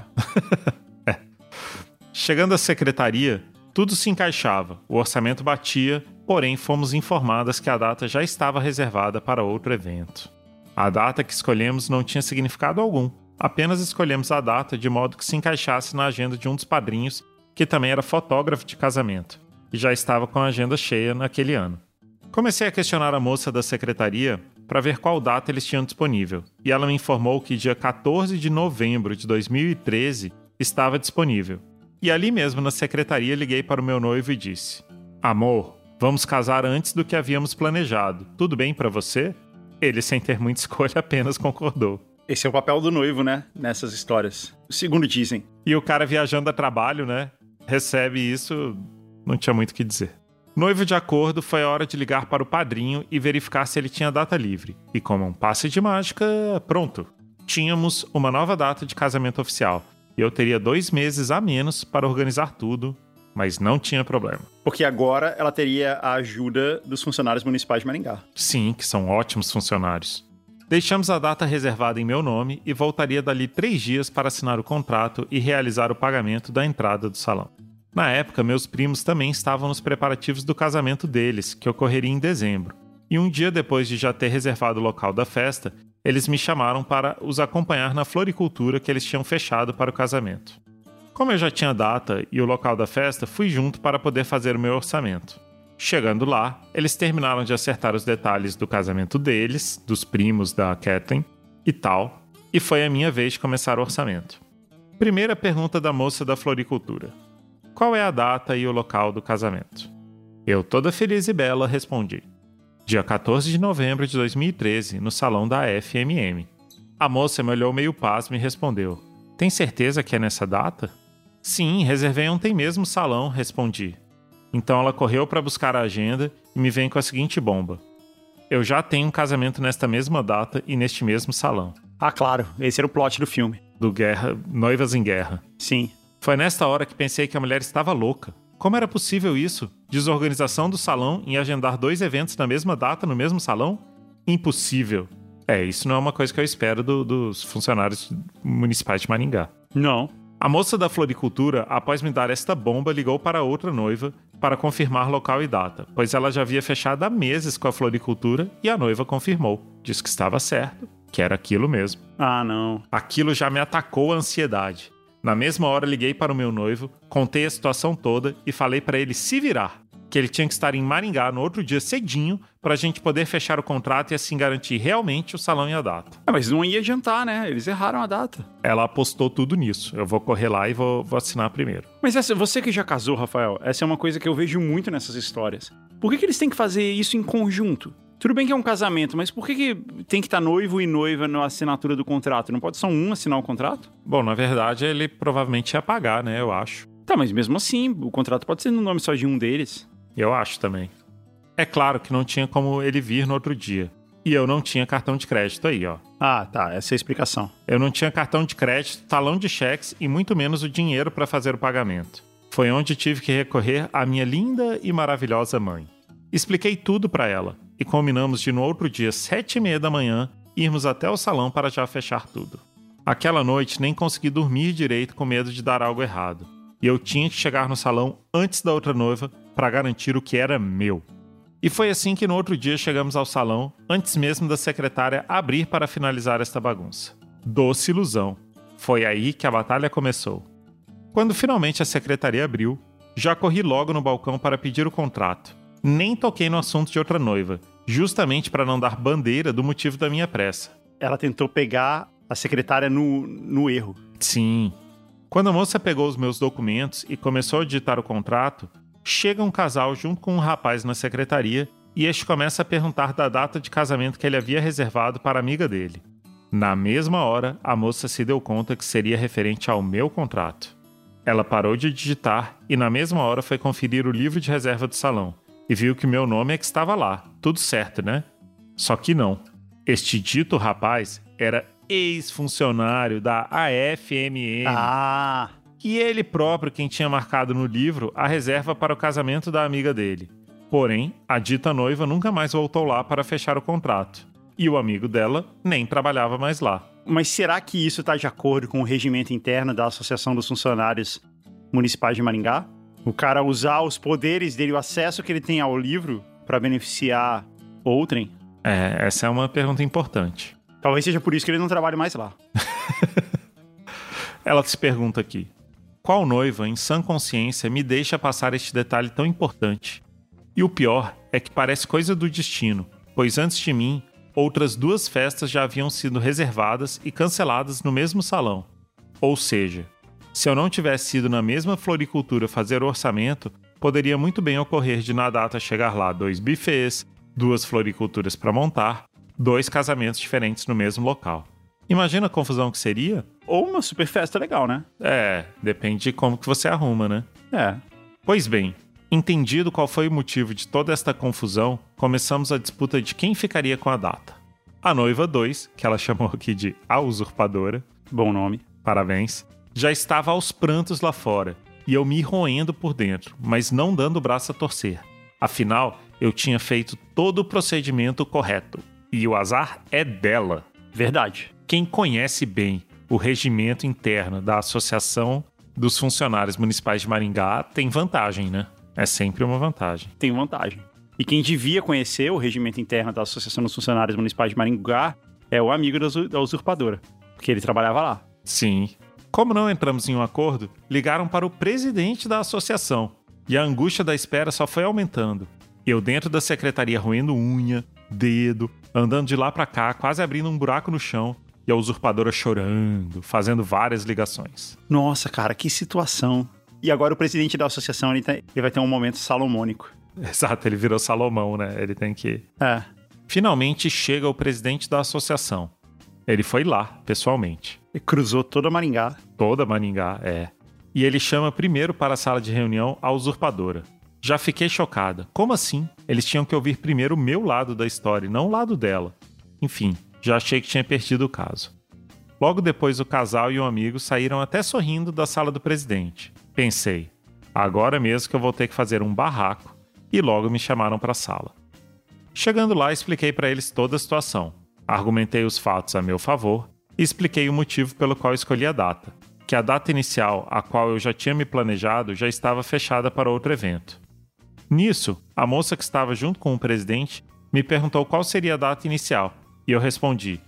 Chegando à secretaria, tudo se encaixava, o orçamento batia, porém fomos informadas que a data já estava reservada para outro evento. A data que escolhemos não tinha significado algum, apenas escolhemos a data de modo que se encaixasse na agenda de um dos padrinhos, que também era fotógrafo de casamento, e já estava com a agenda cheia naquele ano. Comecei a questionar a moça da secretaria para ver qual data eles tinham disponível, e ela me informou que dia 14 de novembro de 2013 estava disponível. E ali mesmo na secretaria liguei para o meu noivo e disse: Amor, vamos casar antes do que havíamos planejado. Tudo bem para você? Ele, sem ter muita escolha, apenas concordou. Esse é o papel do noivo, né? Nessas histórias. Segundo dizem. E o cara viajando a trabalho, né? Recebe isso, não tinha muito o que dizer. Noivo de acordo, foi a hora de ligar para o padrinho e verificar se ele tinha data livre. E como um passe de mágica, pronto. Tínhamos uma nova data de casamento oficial. E eu teria 2 meses a menos para organizar tudo, mas não tinha problema. Porque agora ela teria a ajuda dos funcionários municipais de Maringá. Sim, que são ótimos funcionários. Deixamos a data reservada em meu nome e voltaria dali 3 dias para assinar o contrato e realizar o pagamento da entrada do salão. Na época, meus primos também estavam nos preparativos do casamento deles, que ocorreria em dezembro. E um dia depois de já ter reservado o local da festa, eles me chamaram para os acompanhar na floricultura que eles tinham fechado para o casamento. Como eu já tinha data e o local da festa, fui junto para poder fazer o meu orçamento. Chegando lá, eles terminaram de acertar os detalhes do casamento deles, dos primos da Kathleen e tal, e foi a minha vez de começar o orçamento. Primeira pergunta da moça da floricultura: qual é a data e o local do casamento? Eu, toda feliz e bela, respondi: dia 14 de novembro de 2013, no salão da FMM. A moça me olhou meio pasma e respondeu: tem certeza que é nessa data? Sim, reservei ontem mesmo o salão, respondi. Então ela correu para buscar a agenda e me vem com a seguinte bomba: eu já tenho um casamento nesta mesma data e neste mesmo salão. Ah, claro, esse era o plot do filme. Do Noivas em Guerra. Sim. Foi nesta hora que pensei que a mulher estava louca. Como era possível isso? Desorganização do salão em agendar 2 eventos na mesma data, no mesmo salão? Impossível. Isso não é uma coisa que eu espero dos funcionários municipais de Maringá. Não. A moça da floricultura, após me dar esta bomba, ligou para outra noiva para confirmar local e data, pois ela já havia fechado há meses com a floricultura e a noiva confirmou. Disse que estava certo, que era aquilo mesmo. Ah, não. Aquilo já me atacou a ansiedade. Na mesma hora liguei para o meu noivo, contei a situação toda e falei para ele se virar, que ele tinha que estar em Maringá no outro dia cedinho para a gente poder fechar o contrato e assim garantir realmente o salão e a data. Mas não ia adiantar, né? Eles erraram a data. Ela apostou tudo nisso. Eu vou correr lá e vou assinar primeiro. Mas você que já casou, Rafael, essa é uma coisa que eu vejo muito nessas histórias. Por que eles têm que fazer isso em conjunto? Tudo bem que é um casamento, mas por que tem que estar noivo e noiva na assinatura do contrato? Não pode só um assinar o contrato? Bom, na verdade, ele provavelmente ia pagar, né? Eu acho. Tá, mas mesmo assim, o contrato pode ser no nome só de um deles. Eu acho também. É claro que não tinha como ele vir no outro dia. E eu não tinha cartão de crédito aí, ó. Ah, tá. Essa é a explicação. Eu não tinha cartão de crédito, talão de cheques e muito menos o dinheiro para fazer o pagamento. Foi onde tive que recorrer à minha linda e maravilhosa mãe. Expliquei tudo para ela e combinamos de no outro dia, 7h30 da manhã, irmos até o salão para já fechar tudo. Aquela noite nem consegui dormir direito com medo de dar algo errado. E eu tinha que chegar no salão antes da outra noiva para garantir o que era meu. E foi assim que no outro dia chegamos ao salão, antes mesmo da secretária abrir para finalizar esta bagunça. Doce ilusão. Foi aí que a batalha começou. Quando finalmente a secretaria abriu, já corri logo no balcão para pedir o contrato. Nem toquei no assunto de outra noiva, justamente para não dar bandeira do motivo da minha pressa. Ela tentou pegar a secretária no erro. Sim. Quando a moça pegou os meus documentos e começou a digitar o contrato, chega um casal junto com um rapaz na secretaria e este começa a perguntar da data de casamento que ele havia reservado para a amiga dele. Na mesma hora, a moça se deu conta que seria referente ao meu contrato. Ela parou de digitar e na mesma hora foi conferir o livro de reserva do salão e viu que meu nome é que estava lá. Tudo certo, né? Só que não. Este dito rapaz era ex-funcionário da AFMM. E ele próprio quem tinha marcado no livro a reserva para o casamento da amiga dele. Porém, a dita noiva nunca mais voltou lá para fechar o contrato. E o amigo dela nem trabalhava mais lá. Mas será que isso está de acordo com o regimento interno da Associação dos Funcionários Municipais de Maringá? O cara usar os poderes dele, o acesso que ele tem ao livro para beneficiar outrem? Essa é uma pergunta importante. Talvez seja por isso que ele não trabalha mais lá. Ela se pergunta aqui: qual noiva, em sã consciência, me deixa passar este detalhe tão importante? E o pior é que parece coisa do destino, pois antes de mim, outras 2 festas já haviam sido reservadas e canceladas no mesmo salão. Ou seja, se eu não tivesse ido na mesma floricultura fazer o orçamento, poderia muito bem ocorrer de na data chegar lá 2 buffets, 2 floriculturas para montar, 2 casamentos diferentes no mesmo local. Imagina a confusão que seria? Ou uma super festa legal, né? Depende de como que você arruma, né? Pois bem, entendido qual foi o motivo de toda esta confusão, começamos a disputa de quem ficaria com a data. A noiva 2, que ela chamou aqui de a usurpadora, bom nome, parabéns, já estava aos prantos lá fora, e eu me roendo por dentro, mas não dando o braço a torcer. Afinal, eu tinha feito todo o procedimento correto, e o azar é dela. Verdade. Quem conhece bem o regimento interno da Associação dos Funcionários Municipais de Maringá tem vantagem, né? É sempre uma vantagem. Tem vantagem. E quem devia conhecer o regimento interno da Associação dos Funcionários Municipais de Maringá é o amigo da usurpadora, porque ele trabalhava lá. Sim. Como não entramos em um acordo, ligaram para o presidente da associação. E a angústia da espera só foi aumentando. Eu dentro da secretaria roendo unha, dedo, andando de lá para cá, quase abrindo um buraco no chão, e a usurpadora chorando, fazendo várias ligações. Nossa, cara, que situação. E agora o presidente da associação, ele vai ter um momento salomônico. Exato, ele virou Salomão, né? Ele tem que... Finalmente chega o presidente da associação. Ele foi lá, pessoalmente. E cruzou toda Maringá. Toda Maringá, E ele chama primeiro para a sala de reunião a usurpadora. Já fiquei chocada. Como assim? Eles tinham que ouvir primeiro o meu lado da história, não o lado dela. Enfim, já achei que tinha perdido o caso. Logo depois, o casal e o amigo saíram até sorrindo da sala do presidente. Pensei, agora mesmo que eu vou ter que fazer um barraco, e logo me chamaram para a sala. Chegando lá, expliquei para eles toda a situação. Argumentei os fatos a meu favor e expliquei o motivo pelo qual escolhi a data, que a data inicial, a qual eu já tinha me planejado, já estava fechada para outro evento. Nisso, a moça que estava junto com o presidente me perguntou qual seria a data inicial, e eu respondi,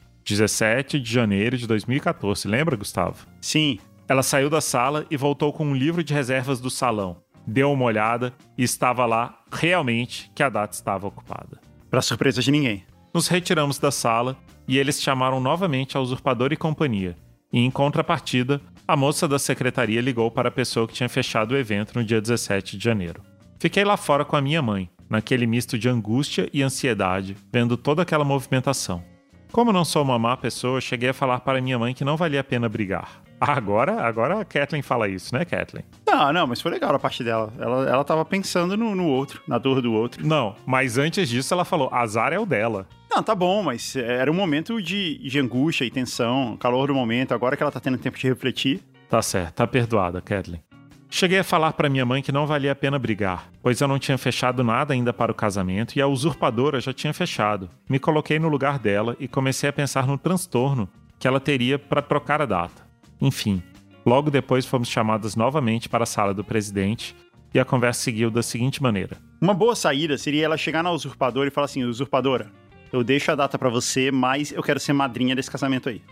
17 de janeiro de 2014, lembra, Gustavo? Sim. Ela saiu da sala e voltou com um livro de reservas do salão, deu uma olhada e estava lá, realmente, que a data estava ocupada. Para surpresa de ninguém. Nos retiramos da sala e eles chamaram novamente a usurpadora e companhia, e em contrapartida, a moça da secretaria ligou para a pessoa que tinha fechado o evento no dia 17 de janeiro. Fiquei lá fora com a minha mãe, naquele misto de angústia e ansiedade, vendo toda aquela movimentação. Como não sou uma má pessoa, cheguei a falar para minha mãe que não valia a pena brigar. Agora a Kathleen fala isso, né, Kathleen? Não, mas foi legal a parte dela. Ela tava pensando no outro, na dor do outro. Não, mas antes disso ela falou, azar é o dela. Não, tá bom, mas era um momento de angústia e tensão, calor do momento, agora que ela tá tendo tempo de refletir. Tá certo, tá perdoada, Kathleen. Cheguei a falar para minha mãe que não valia a pena brigar, pois eu não tinha fechado nada ainda para o casamento e a usurpadora já tinha fechado. Me coloquei no lugar dela e comecei a pensar no transtorno que ela teria para trocar a data. Enfim, logo depois fomos chamadas novamente para a sala do presidente e a conversa seguiu da seguinte maneira. Uma boa saída seria ela chegar na usurpadora e falar assim, usurpadora, eu deixo a data para você, mas eu quero ser madrinha desse casamento aí.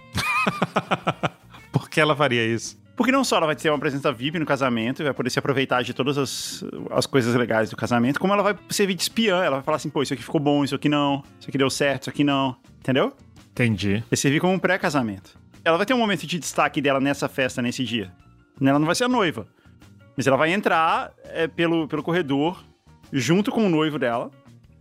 Por que ela faria isso? Porque não só ela vai ter uma presença VIP no casamento e vai poder se aproveitar de todas as coisas legais do casamento, como ela vai servir de espiã. Ela vai falar assim, pô, isso aqui ficou bom, isso aqui não, isso aqui deu certo, isso aqui não. Entendeu? Entendi. Vai servir como um pré-casamento. Ela vai ter um momento de destaque dela nessa festa, nesse dia. Ela não vai ser a noiva. Mas ela vai entrar pelo corredor, junto com o noivo dela,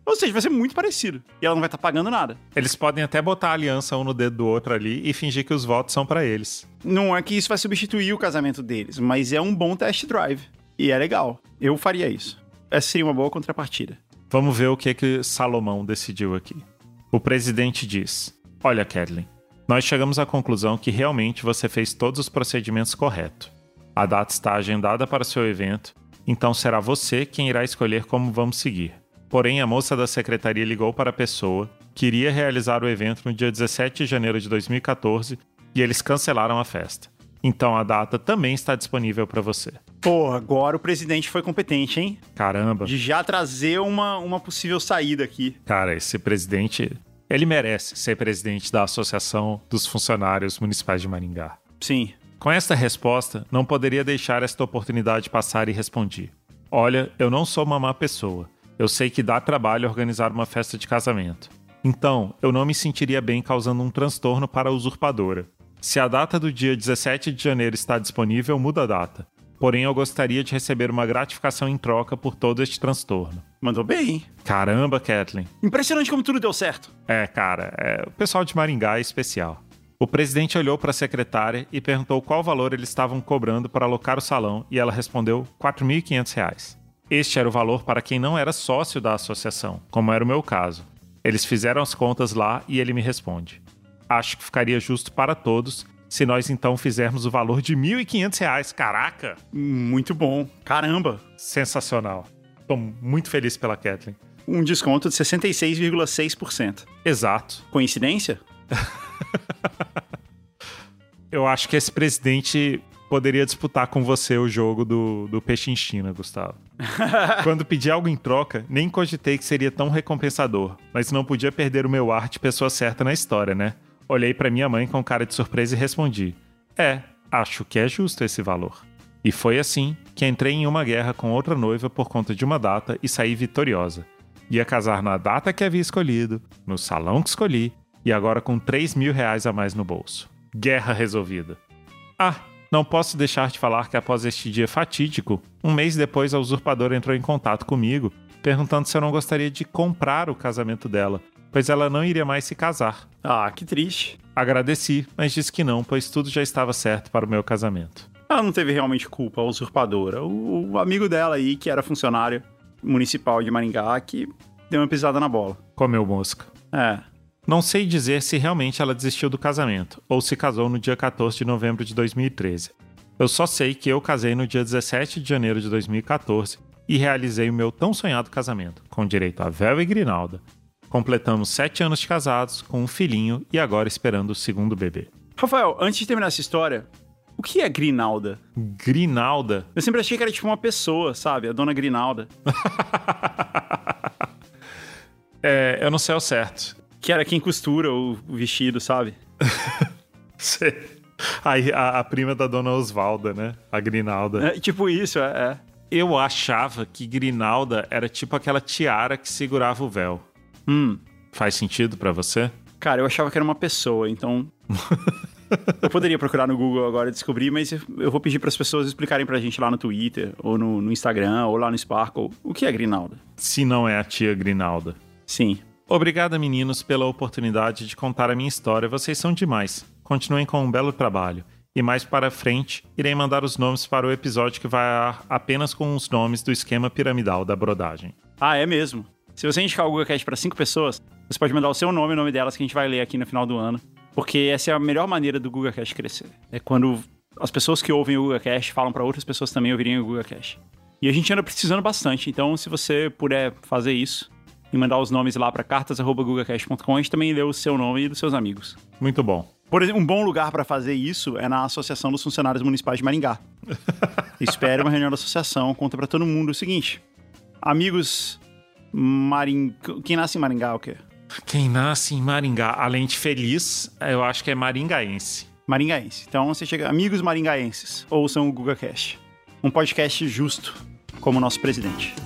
Ou seja, vai ser muito parecido. E ela não vai estar pagando nada. Eles podem até botar a aliança um no dedo do outro ali e fingir que os votos são pra eles. Não é que isso vai substituir o casamento deles, mas é um bom test drive. E é legal. Eu faria isso. Essa seria uma boa contrapartida. Vamos ver o que Salomão decidiu aqui. O presidente diz: Olha, Kathleen, nós chegamos à conclusão que realmente você fez todos os procedimentos corretos. A data está agendada para o seu evento, então será você quem irá escolher como vamos seguir. Porém, a moça da secretaria ligou para a pessoa que iria realizar o evento no dia 17 de janeiro de 2014 e eles cancelaram a festa. Então a data também está disponível para você. Pô, agora o presidente foi competente, hein? Caramba. De já trazer uma possível saída aqui. Cara, esse presidente, ele merece ser presidente da Associação dos Funcionários Municipais de Maringá. Sim. Com esta resposta, não poderia deixar esta oportunidade passar e respondi: Olha, eu não sou uma má pessoa. Eu sei que dá trabalho organizar uma festa de casamento. Então, eu não me sentiria bem causando um transtorno para a usurpadora. Se a data do dia 17 de janeiro está disponível, muda a data. Porém, eu gostaria de receber uma gratificação em troca por todo este transtorno. Mandou bem, hein? Caramba, Kathleen. Impressionante como tudo deu certo. O pessoal de Maringá é especial. O presidente olhou para a secretária e perguntou qual valor eles estavam cobrando para alocar o salão e ela respondeu R$ 4.500. Este era o valor para quem não era sócio da associação, como era o meu caso. Eles fizeram as contas lá e ele me responde: Acho que ficaria justo para todos se nós então fizermos o valor de R$ 1.500. Caraca! Muito bom. Caramba! Sensacional. Tô muito feliz pela Kathleen. Um desconto de 66,6%. Exato. Coincidência? Eu acho que esse presidente poderia disputar com você o jogo do Peixe em China, Gustavo. Quando pedi algo em troca, nem cogitei que seria tão recompensador, mas não podia perder o meu ar de pessoa certa na história, né? Olhei pra minha mãe com cara de surpresa e respondi: acho que é justo esse valor. E foi assim que entrei em uma guerra com outra noiva por conta de uma data e saí vitoriosa. Ia casar na data que havia escolhido, no salão que escolhi, e agora com R$3.000 a mais no bolso. Guerra resolvida. Não posso deixar de falar que após este dia fatídico, um mês depois a usurpadora entrou em contato comigo, perguntando se eu não gostaria de comprar o casamento dela, pois ela não iria mais se casar. Que triste. Agradeci, mas disse que não, pois tudo já estava certo para o meu casamento. Ela não teve realmente culpa, a usurpadora. O amigo dela aí, que era funcionário municipal de Maringá, que deu uma pisada na bola. Comeu mosca. Não sei dizer se realmente ela desistiu do casamento, ou se casou no dia 14 de novembro de 2013. Eu só sei que eu casei no dia 17 de janeiro de 2014 e realizei o meu tão sonhado casamento, com direito a véu e grinalda. Completamos 7 anos de casados, com um filhinho e agora esperando o segundo bebê. Rafael, antes de terminar essa história, o que é grinalda? Grinalda? Eu sempre achei que era tipo uma pessoa, sabe? A dona Grinalda. Eu não sei ao certo. Que era quem costura o vestido, sabe? Sei. Aí a prima da dona Osvalda, né? A Grinalda. Tipo isso, Eu achava que Grinalda era tipo aquela tiara que segurava o véu. Faz sentido pra você? Cara, eu achava que era uma pessoa, então... Eu poderia procurar no Google agora e descobrir, mas eu vou pedir para as pessoas explicarem pra gente lá no Twitter, ou no Instagram, ou lá no Sparkle, o que é Grinalda. Se não é a tia Grinalda. Sim. Obrigado, meninos, pela oportunidade de contar a minha história. Vocês são demais. Continuem com um belo trabalho. E mais para frente, irei mandar os nomes para o episódio que vai apenas com os nomes do esquema piramidal da brodagem. É mesmo? Se você indicar o GugaCast para 5 pessoas, você pode mandar o seu nome e o nome delas que a gente vai ler aqui no final do ano. Porque essa é a melhor maneira do GugaCast crescer. É quando as pessoas que ouvem o GugaCast falam para outras pessoas também ouvirem o GugaCast. E a gente anda precisando bastante, então se você puder fazer isso e mandar os nomes lá para cartas@gugacast.com, a gente também lê o seu nome e dos seus amigos. Muito bom. Por exemplo, um bom lugar para fazer isso é na Associação dos Funcionários Municipais de Maringá. Espere uma reunião da associação, conta para todo mundo o seguinte: amigos quem nasce em Maringá é o quê? Quem nasce em Maringá, além de feliz, eu acho que é maringaense. Maringaense. Então você chega, amigos maringaenses, ouçam o GugaCast. Um podcast justo, como o nosso presidente.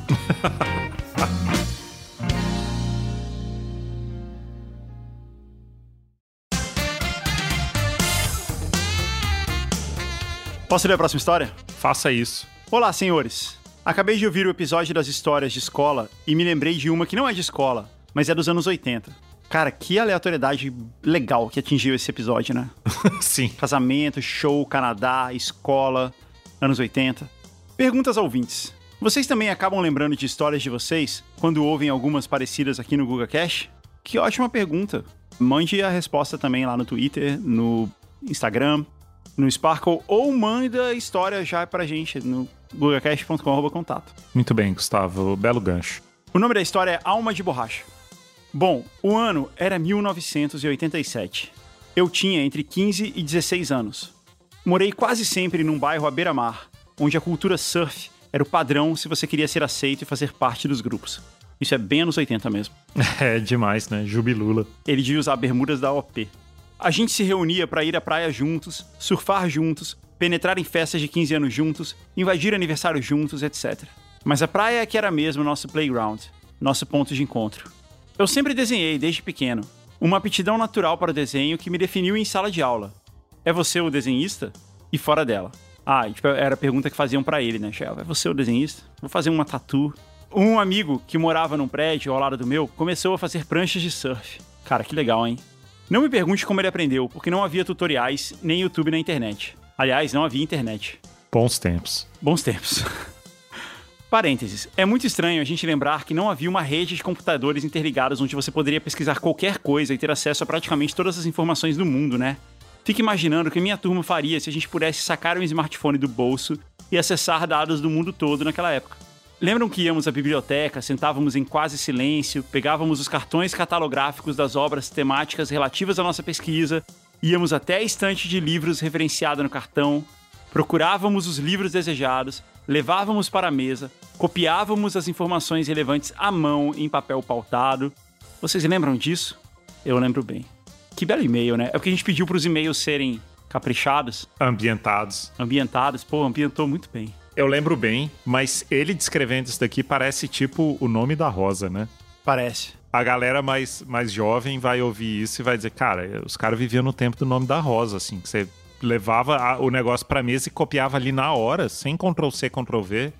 Posso ler a próxima história? Faça isso. Olá, senhores. Acabei de ouvir o episódio das histórias de escola e me lembrei de uma que não é de escola, mas é dos anos 80. Cara, que aleatoriedade legal que atingiu esse episódio, né? Sim. Casamento, show, Canadá, escola, anos 80. Perguntas aos ouvintes. Vocês também acabam lembrando de histórias de vocês quando ouvem algumas parecidas aqui no GugaCast? Que ótima pergunta. Mande a resposta também lá no Twitter, no Instagram, no Sparkle, ou manda a história já pra gente no gugacast.com/contato. Muito bem, Gustavo. Belo gancho. O nome da história é Alma de Borracha. Bom, o ano era 1987. Eu tinha entre 15 e 16 anos. Morei quase sempre num bairro à beira-mar, onde a cultura surf era o padrão se você queria ser aceito e fazer parte dos grupos. Isso é bem anos 80 mesmo. É demais, né? Jubilula. Ele devia usar bermudas da OP. A gente se reunia pra ir à praia juntos, surfar juntos, penetrar em festas de 15 anos juntos, invadir aniversários juntos, etc. Mas a praia é que era mesmo nosso playground, nosso ponto de encontro. Eu sempre desenhei desde pequeno, uma aptidão natural para o desenho que me definiu em sala de aula. É você o desenhista? E fora dela. Era a pergunta que faziam pra ele, né, Shelva? É você o desenhista? Vou fazer uma tatu. Um amigo que morava num prédio ao lado do meu começou a fazer pranchas de surf. Cara, que legal, hein? Não me pergunte como ele aprendeu, porque não havia tutoriais nem YouTube na internet. Aliás, não havia internet. Bons tempos. Bons tempos. Parênteses. É muito estranho a gente lembrar que não havia uma rede de computadores interligados onde você poderia pesquisar qualquer coisa e ter acesso a praticamente todas as informações do mundo, né? Fique imaginando o que minha turma faria se a gente pudesse sacar um smartphone do bolso e acessar dados do mundo todo naquela época. Lembram que íamos à biblioteca, sentávamos em quase silêncio, pegávamos os cartões catalográficos das obras temáticas relativas à nossa pesquisa, íamos até a estante de livros referenciada no cartão, procurávamos os livros desejados, levávamos para a mesa, copiávamos as informações relevantes à mão em papel pautado. Vocês lembram disso? Eu lembro bem. Que belo e-mail, né? É porque a gente pediu para os e-mails serem caprichados. Ambientados. Pô, ambientou muito bem. Eu lembro bem, mas ele descrevendo isso daqui parece tipo o nome da rosa, né? Parece. A galera mais jovem vai ouvir isso e vai dizer, cara, os caras viviam no tempo do nome da rosa, assim, que você levava o negócio pra mesa e copiava ali na hora, sem Ctrl-C, Ctrl-V.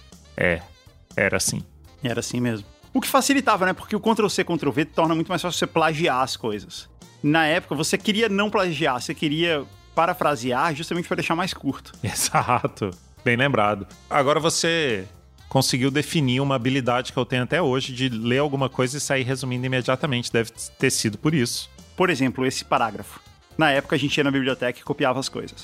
Era assim. Era assim mesmo. O que facilitava, né? Porque o Ctrl-C, Ctrl-V torna muito mais fácil você plagiar as coisas. Na época, você queria não plagiar, você queria parafrasear justamente para deixar mais curto. Exato. Bem lembrado. Agora você conseguiu definir uma habilidade que eu tenho até hoje de ler alguma coisa e sair resumindo imediatamente. Deve ter sido por isso. Por exemplo, esse parágrafo. Na época, a gente ia na biblioteca e copiava as coisas.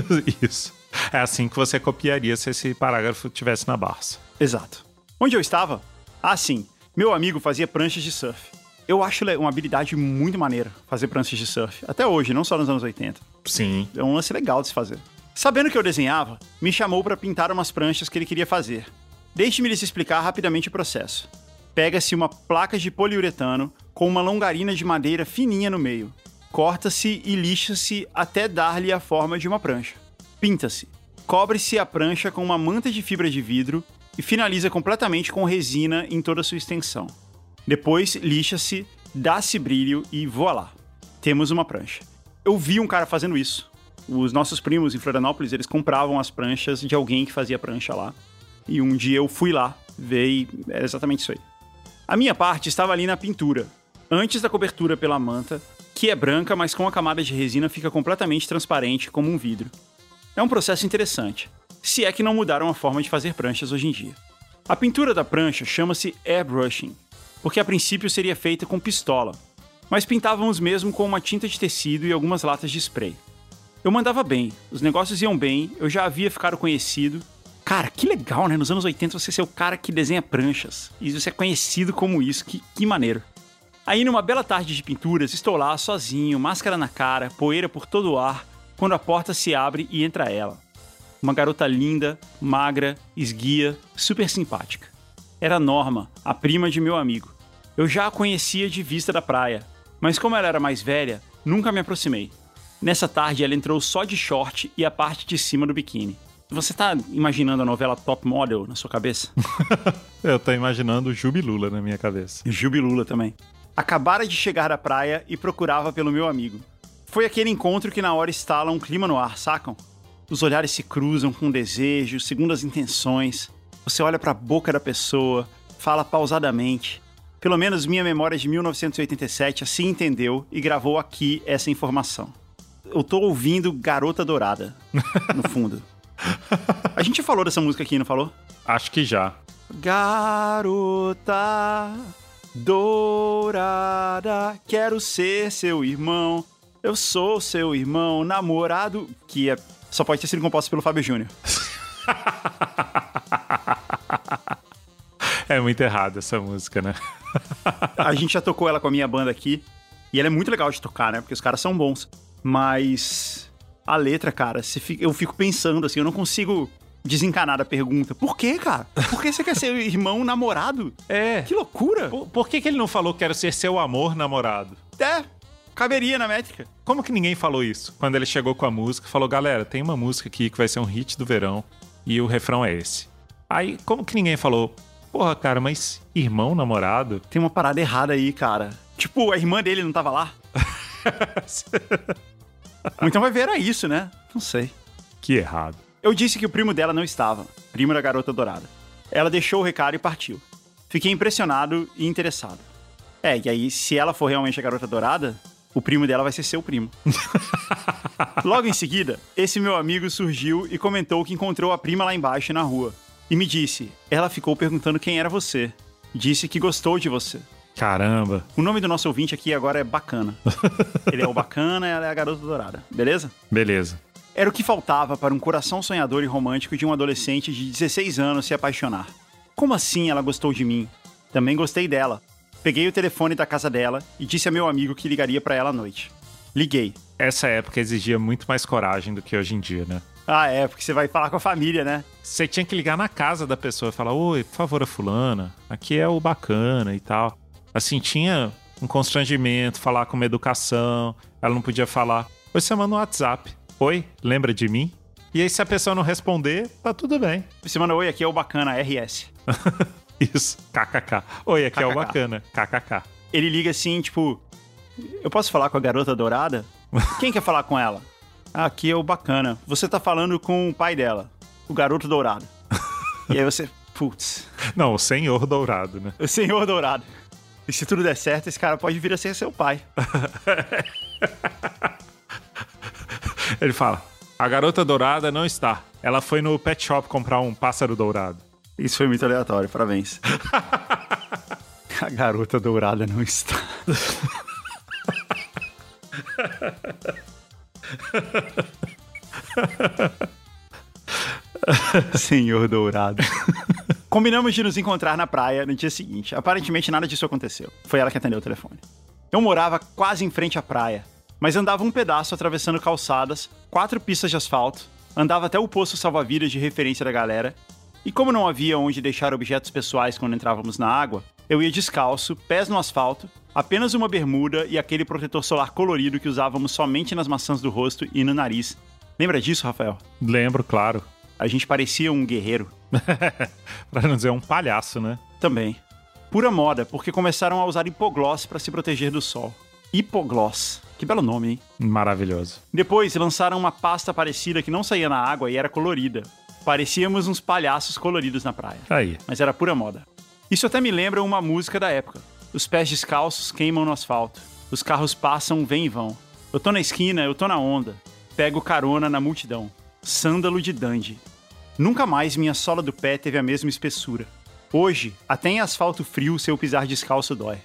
Isso. É assim que você copiaria se esse parágrafo estivesse na Barça. Exato. Onde eu estava? Ah, sim. Meu amigo fazia pranchas de surf. Eu acho uma habilidade muito maneira fazer pranchas de surf. Até hoje, não só nos anos 80. Sim. É um lance legal de se fazer. Sabendo que eu desenhava, me chamou para pintar umas pranchas que ele queria fazer. Deixe-me lhes explicar rapidamente o processo. Pega-se uma placa de poliuretano com uma longarina de madeira fininha no meio. Corta-se e lixa-se até dar-lhe a forma de uma prancha. Pinta-se. Cobre-se a prancha com uma manta de fibra de vidro e finaliza completamente com resina em toda a sua extensão. Depois, lixa-se, dá-se brilho e voilá. Temos uma prancha. Eu vi um cara fazendo isso. Os nossos primos em Florianópolis, eles compravam as pranchas de alguém que fazia prancha lá. E um dia eu fui lá ver e era exatamente isso aí. A minha parte estava ali na pintura, antes da cobertura pela manta, que é branca, mas com a camada de resina fica completamente transparente como um vidro. É um processo interessante, se é que não mudaram a forma de fazer pranchas hoje em dia. A pintura da prancha chama-se airbrushing, porque a princípio seria feita com pistola, mas pintávamos mesmo com uma tinta de tecido e algumas latas de spray. Eu mandava bem, os negócios iam bem, eu já havia ficado conhecido. Cara, que legal, né? Nos anos 80 você ser o cara que desenha pranchas. E você é conhecido como isso, que maneiro. Aí numa bela tarde de pinturas, estou lá sozinho, máscara na cara, poeira por todo o ar, quando a porta se abre e entra ela. Uma garota linda, magra, esguia, super simpática. Era Norma, a prima de meu amigo. Eu já a conhecia de vista da praia, mas como ela era mais velha, nunca me aproximei. Nessa tarde, ela entrou só de short e a parte de cima do biquíni. Você tá imaginando a novela Top Model na sua cabeça? Eu tô imaginando o Jubilula na minha cabeça. Jubilula também. Acabara de chegar da praia e procurava pelo meu amigo. Foi aquele encontro que na hora instala um clima no ar, sacam? Os olhares se cruzam com desejo, segundo as intenções. Você olha pra boca da pessoa, fala pausadamente. Pelo menos minha memória de 1987 assim entendeu e gravou aqui essa informação. Eu tô ouvindo Garota Dourada, no fundo. A gente falou dessa música aqui, não falou? Acho que já. Garota Dourada, quero ser seu irmão. Eu sou seu irmão, namorado, que só pode ter sido composto pelo Fábio Júnior. É muito errado essa música, né? A gente já tocou ela com a minha banda aqui, e ela é muito legal de tocar, né? Porque os caras são bons. Mas a letra, cara, eu fico pensando assim, eu não consigo desencanar da pergunta. Por quê, cara? Por que você quer ser irmão namorado? É. Que loucura! Por que ele não falou quero ser seu amor namorado? Caberia na métrica. Como que ninguém falou isso? Quando ele chegou com a música, falou, galera, tem uma música aqui que vai ser um hit do verão e o refrão é esse. Aí, como que ninguém falou, porra, cara, mas irmão namorado? Tem uma parada errada aí, cara. Tipo, a irmã dele não tava lá? Ou então vai ver, era isso, né? Não sei. Que errado. Eu disse que o primo dela não estava, primo da Garota Dourada. Ela deixou o recado e partiu. Fiquei impressionado e interessado. E aí, se ela for realmente a Garota Dourada, o primo dela vai ser seu primo. Logo em seguida, esse meu amigo surgiu e comentou que encontrou a prima lá embaixo na rua. E me disse, ela ficou perguntando quem era você. Disse que gostou de você. Caramba. O nome do nosso ouvinte aqui agora é Bacana. Ele é o Bacana e ela é a Garota Dourada. Beleza? Beleza. Era o que faltava para um coração sonhador e romântico de um adolescente de 16 anos se apaixonar. Como assim ela gostou de mim? Também gostei dela. Peguei o telefone da casa dela e disse a meu amigo que ligaria pra ela à noite. Liguei. Essa época exigia muito mais coragem do que hoje em dia, né? Porque você vai falar com a família, né? Você tinha que ligar na casa da pessoa e falar, oi, por favor, a fulana, aqui é o Bacana e tal. Assim, tinha um constrangimento, falar com uma educação, ela não podia falar, oi, você manda um WhatsApp, oi, lembra de mim? E aí, se a pessoa não responder, tá tudo bem. Você manda, oi, aqui é o Bacana, RS. Isso, kkk. Oi, aqui é o Bacana, kkk. Ele liga assim, tipo, eu posso falar com a Garota Dourada? Quem quer falar com ela? Aqui é o Bacana. Você tá falando com o pai dela, o Garoto Dourado. E aí você, putz. Não, o Senhor Dourado, né? O Senhor Dourado. E se tudo der certo, esse cara pode vir a ser seu pai. Ele fala, a Garota Dourada não está. Ela foi no pet shop comprar um pássaro dourado. Isso foi muito aleatório, parabéns. A Garota Dourada não está. Senhor Dourado. Combinamos de nos encontrar na praia no dia seguinte. Aparentemente nada disso aconteceu. Foi ela que atendeu o telefone. Eu morava quase em frente à praia, mas andava um pedaço atravessando calçadas, 4 pistas de asfalto, andava até o posto salva-vidas de referência da galera, e como não havia onde deixar objetos pessoais quando entrávamos na água, eu ia descalço, pés no asfalto, apenas uma bermuda e aquele protetor solar colorido que usávamos somente nas maçãs do rosto e no nariz. Lembra disso, Rafael? Lembro, claro. A gente parecia um guerreiro. Pra não dizer um palhaço, né? Também. Pura moda, porque começaram a usar hipogloss para se proteger do sol. Hipogloss. Que belo nome, hein? Maravilhoso. Depois lançaram uma pasta parecida que não saía na água e era colorida. Parecíamos uns palhaços coloridos na praia. Aí. Mas era pura moda. Isso até me lembra uma música da época. Os pés descalços queimam no asfalto. Os carros passam, vêm e vão. Eu tô na esquina, eu tô na onda. Pego carona na multidão. Sândalo de dandy. Nunca mais minha sola do pé teve a mesma espessura. Hoje, até em asfalto frio, se eu pisar descalço dói.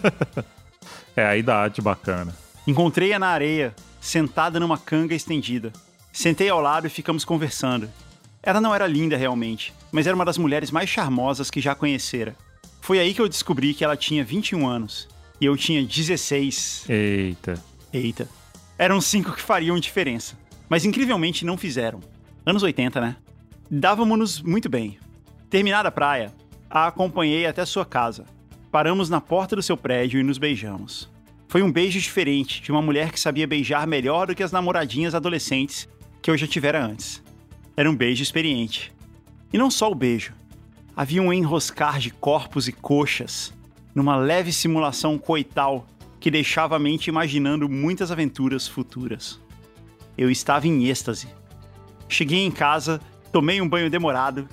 É a idade bacana. Encontrei-a na areia, sentada numa canga estendida. Sentei ao lado e ficamos conversando. Ela não era linda realmente, mas era uma das mulheres mais charmosas que já conhecera. Foi aí que eu descobri que ela tinha 21 anos e eu tinha 16. Eita. Eram 5 que fariam diferença, mas incrivelmente não fizeram. Anos 80, né? Dávamos-nos muito bem. Terminada a praia, a acompanhei até sua casa. Paramos na porta do seu prédio e nos beijamos. Foi um beijo diferente, de uma mulher que sabia beijar melhor do que as namoradinhas adolescentes que eu já tivera antes. Era um beijo experiente. E não só o beijo. Havia um enroscar de corpos e coxas, numa leve simulação coital que deixava a mente imaginando muitas aventuras futuras. Eu estava em êxtase. Cheguei em casa, Tomei um banho demorado,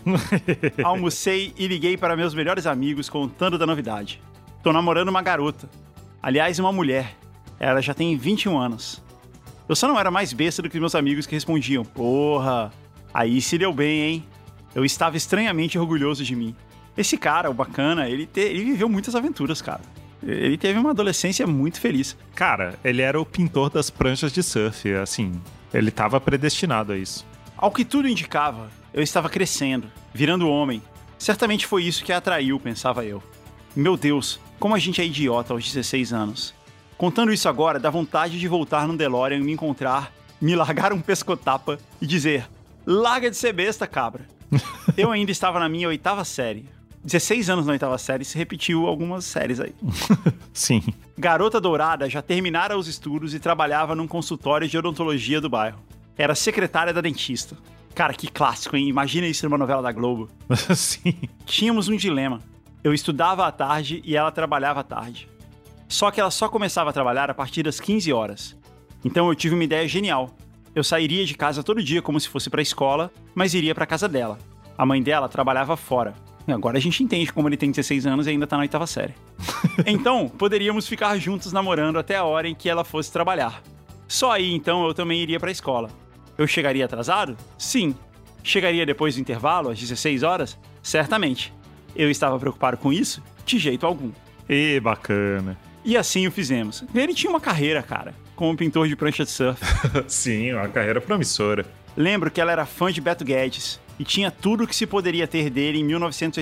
almocei e liguei para meus melhores amigos contando da novidade. Tô namorando uma garota. Aliás, uma mulher. Ela já tem 21 anos. Eu só não era mais besta do que meus amigos que respondiam: porra, aí se deu bem, hein? Eu estava estranhamente orgulhoso de mim. Esse cara, o bacana, ele viveu muitas aventuras, cara. Ele teve uma adolescência muito feliz. Cara, ele era o pintor das pranchas de surf, assim, ele estava predestinado a isso. Ao que tudo indicava, eu estava crescendo, virando homem. Certamente foi isso que a atraiu, pensava eu. Meu Deus, como a gente é idiota aos 16 anos. Contando isso agora, dá vontade de voltar num DeLorean e me encontrar, me largar um pescotapa e dizer: larga de ser besta, cabra. Eu ainda estava na minha 8ª série. 16 anos na 8ª série, se repetiu algumas séries aí. Sim. Garota Dourada já terminara os estudos e trabalhava num consultório de odontologia do bairro. Era secretária da dentista. Cara, que clássico, hein? Imagina isso numa novela da Globo. Sim. Tínhamos um dilema. Eu estudava à tarde e ela trabalhava à tarde. Só que ela só começava a trabalhar a partir das 15 horas. Então eu tive uma ideia genial. Eu sairia de casa todo dia como se fosse pra escola, mas iria pra casa dela. A mãe dela trabalhava fora. E agora a gente entende como ele tem 16 anos e ainda tá na 8ª série. Então, poderíamos ficar juntos namorando até a hora em que ela fosse trabalhar. Só aí, então, eu também iria pra escola. Eu chegaria atrasado? Sim. Chegaria depois do intervalo, às 16 horas? Certamente. Eu estava preocupado com isso? De jeito algum. E bacana. E assim o fizemos. Ele tinha uma carreira, cara, como pintor de prancha de surf. Sim, uma carreira promissora. Lembro que ela era fã de Beto Guedes e tinha tudo o que se poderia ter dele em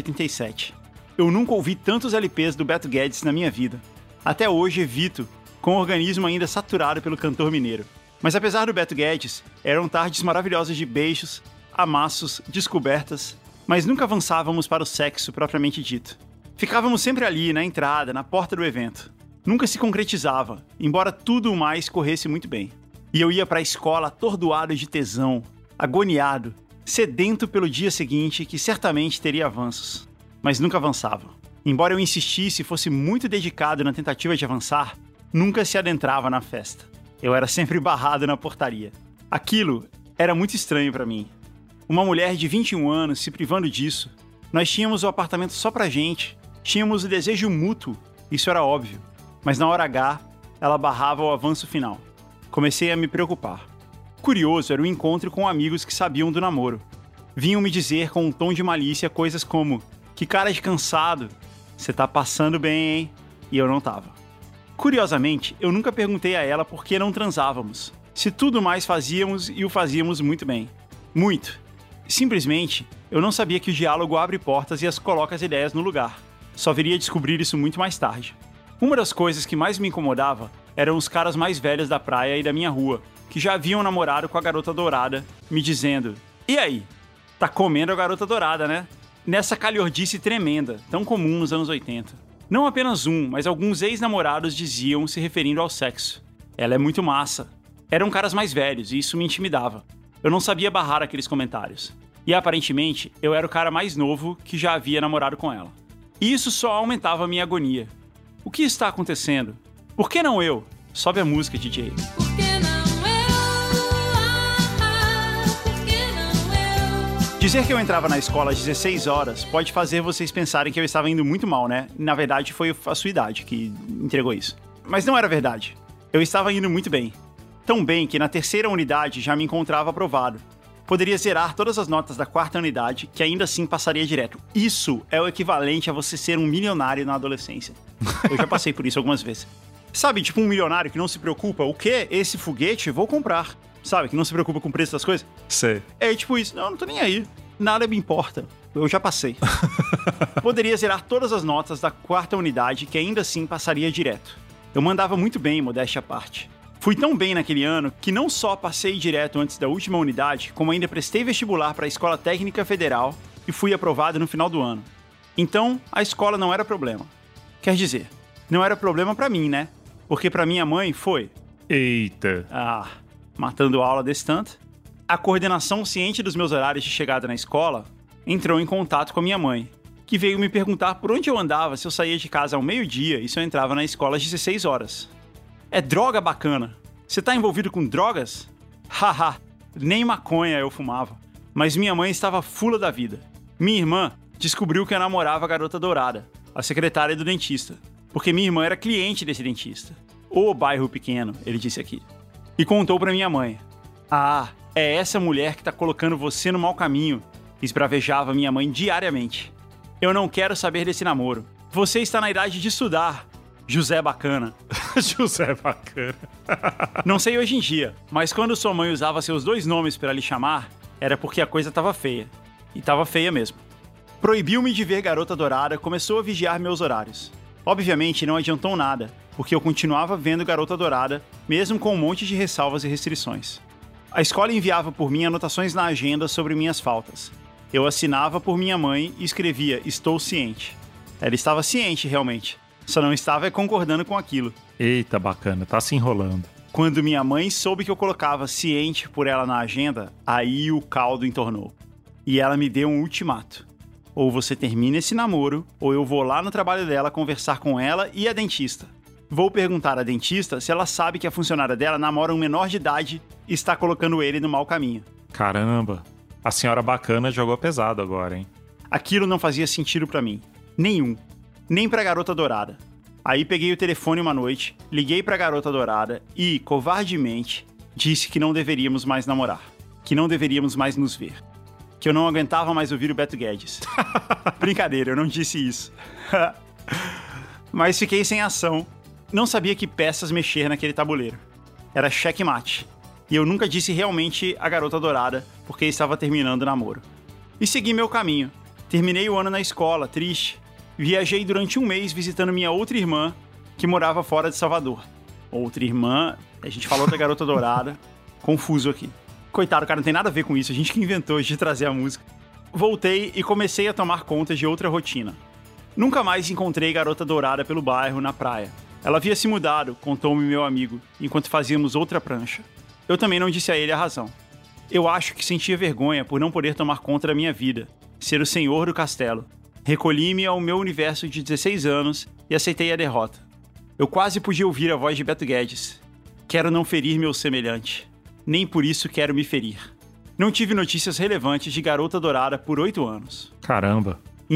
1987. Eu nunca ouvi tantos LPs do Beto Guedes na minha vida. Até hoje evito, com o organismo ainda saturado pelo cantor mineiro. Mas apesar do Beto Guedes, eram tardes maravilhosas de beijos, amassos, descobertas, mas nunca avançávamos para o sexo propriamente dito. Ficávamos sempre ali, na entrada, na porta do evento. Nunca se concretizava, embora tudo o mais corresse muito bem. E eu ia para a escola atordoado de tesão, agoniado, sedento pelo dia seguinte que certamente teria avanços. Mas nunca avançava. Embora eu insistisse e fosse muito dedicado na tentativa de avançar, nunca se adentrava na festa. Eu era sempre barrado na portaria. Aquilo era muito estranho para mim. Uma mulher de 21 anos se privando disso. Nós tínhamos o apartamento só pra gente. Tínhamos o desejo mútuo, isso era óbvio. Mas na hora H, ela barrava o avanço final. Comecei a me preocupar. Curioso era o encontro com amigos que sabiam do namoro. Vinham me dizer com um tom de malícia coisas como: que cara de cansado, você tá passando bem, hein? E eu não tava. Curiosamente, eu nunca perguntei a ela por que não transávamos. Se tudo mais fazíamos e o fazíamos muito bem. Muito. Simplesmente, eu não sabia que o diálogo abre portas e as coloca as ideias no lugar. Só viria a descobrir isso muito mais tarde. Uma das coisas que mais me incomodava eram os caras mais velhos da praia e da minha rua, que já haviam namorado com a garota dourada, me dizendo: e aí? Tá comendo a garota dourada, né? Nessa calhordice tremenda, tão comum nos anos 80. Não apenas um, mas alguns ex-namorados diziam se referindo ao sexo: ela é muito massa. Eram caras mais velhos e isso me intimidava. Eu não sabia barrar aqueles comentários. E aparentemente, eu era o cara mais novo que já havia namorado com ela. E isso só aumentava a minha agonia. O que está acontecendo? Por que não eu? Sobe a música, DJ. Por que não eu? Dizer que eu entrava na escola às 16 horas pode fazer vocês pensarem que eu estava indo muito mal, né? Na verdade, foi a sua idade que entregou isso. Mas não era verdade. Eu estava indo muito bem. Tão bem que na 3ª unidade já me encontrava aprovado. Poderia zerar todas as notas da 4ª unidade, que ainda assim passaria direto. Isso é o equivalente a você ser um milionário na adolescência. Eu já passei por isso algumas vezes. Sabe, tipo um milionário que não se preocupa, o quê? Esse foguete? Vou comprar. Sabe, que não se preocupa com o preço das coisas? Sei. É tipo isso, não tô nem aí. Nada me importa. Eu já passei. Poderia zerar todas as notas da 4ª unidade, que ainda assim passaria direto. Eu mandava muito bem, modéstia à parte. Fui tão bem naquele ano que não só passei direto antes da última unidade, como ainda prestei vestibular para a Escola Técnica Federal e fui aprovado no final do ano. Então, a escola não era problema. Quer dizer, não era problema para mim, né? Porque para minha mãe foi. Eita. Matando aula desse tanto. A coordenação, ciente dos meus horários de chegada na escola, entrou em contato com a minha mãe, que veio me perguntar por onde eu andava se eu saía de casa ao meio-dia e se eu entrava na escola às 16 horas. É droga bacana. Você tá envolvido com drogas? Haha, nem maconha eu fumava. Mas minha mãe estava fula da vida. Minha irmã descobriu que eu namorava a garota dourada, a secretária do dentista, porque minha irmã era cliente desse dentista. Ô bairro pequeno, ele disse aqui. E contou pra minha mãe. Ah, é essa mulher que tá colocando você no mau caminho, esbravejava minha mãe diariamente. Eu não quero saber desse namoro. Você está na idade de estudar, José Bacana. José Bacana. Não sei hoje em dia, mas quando sua mãe usava seus 2 nomes pra lhe chamar, era porque a coisa tava feia. E tava feia mesmo. Proibiu-me de ver Garota Dourada, começou a vigiar meus horários. Obviamente não adiantou nada, porque eu continuava vendo Garota Dourada, mesmo com um monte de ressalvas e restrições. A escola enviava por mim anotações na agenda sobre minhas faltas. Eu assinava por minha mãe e escrevia "Estou ciente". Ela estava ciente, realmente. Só não estava concordando com aquilo. Eita, Bacana, tá se enrolando. Quando minha mãe soube que eu colocava "ciente" por ela na agenda, aí o caldo entornou. E ela me deu um ultimato. Ou você termina esse namoro, ou eu vou lá no trabalho dela conversar com ela e a dentista. Vou perguntar à dentista se ela sabe que a funcionária dela namora um menor de idade e está colocando ele no mau caminho. Caramba, a senhora Bacana jogou pesado agora, hein? Aquilo não fazia sentido pra mim. Nenhum. Nem pra Garota Dourada. Aí peguei o telefone uma noite, liguei pra Garota Dourada e, covardemente, disse que não deveríamos mais namorar. Que não deveríamos mais nos ver. Que eu não aguentava mais ouvir o Beto Guedes. Brincadeira, eu não disse isso. Mas fiquei sem ação. Não sabia que peças mexer naquele tabuleiro. Era checkmate. E eu nunca disse realmente a Garota Dourada, porque estava terminando o namoro. E segui meu caminho. Terminei o ano na escola, triste. Viajei durante um mês visitando minha outra irmã, que morava fora de Salvador. Outra irmã, a gente falou da Garota Dourada. Confuso aqui. Coitado, cara, não tem nada a ver com isso. A gente que inventou de trazer a música. Voltei e comecei a tomar conta de outra rotina. Nunca mais encontrei Garota Dourada pelo bairro, na praia. Ela havia se mudado, contou-me meu amigo, enquanto fazíamos outra prancha. Eu também não disse a ele a razão. Eu acho que sentia vergonha por não poder tomar conta da minha vida, ser o senhor do castelo. Recolhi-me ao meu universo de 16 anos e aceitei a derrota. Eu quase podia ouvir a voz de Beto Guedes. Quero não ferir meu semelhante. Nem por isso quero me ferir. Não tive notícias relevantes de Garota Dourada por 8 anos. Caramba. Em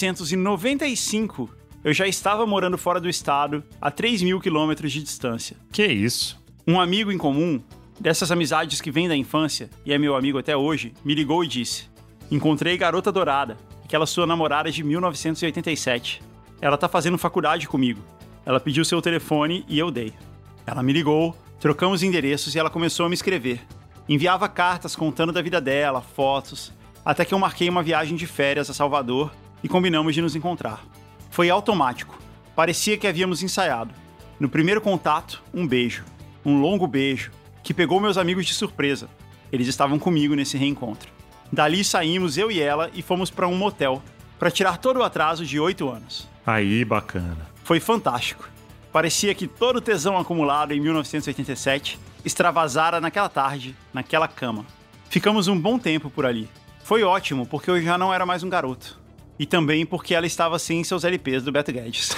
1995, eu já estava morando fora do estado, a 3.000 quilômetros de distância. Que isso? Um amigo em comum, dessas amizades que vem da infância, e é meu amigo até hoje, me ligou e disse: encontrei Garota Dourada, aquela sua namorada de 1987. Ela tá fazendo faculdade comigo. Ela pediu seu telefone e eu dei. Ela me ligou, trocamos endereços e ela começou a me escrever. Enviava cartas contando da vida dela, fotos, até que eu marquei uma viagem de férias a Salvador e combinamos de nos encontrar. Foi automático. Parecia que havíamos ensaiado. No primeiro contato, um beijo. Um longo beijo, que pegou meus amigos de surpresa. Eles estavam comigo nesse reencontro. Dali saímos eu e ela e fomos para um motel, para tirar todo o atraso de 8 anos. Aí, Bacana. Foi fantástico. Parecia que todo o tesão acumulado em 1987 extravasara naquela tarde, naquela cama. Ficamos um bom tempo por ali. Foi ótimo, porque eu já não era mais um garoto. E também porque ela estava sem seus LPs do Beto Guedes.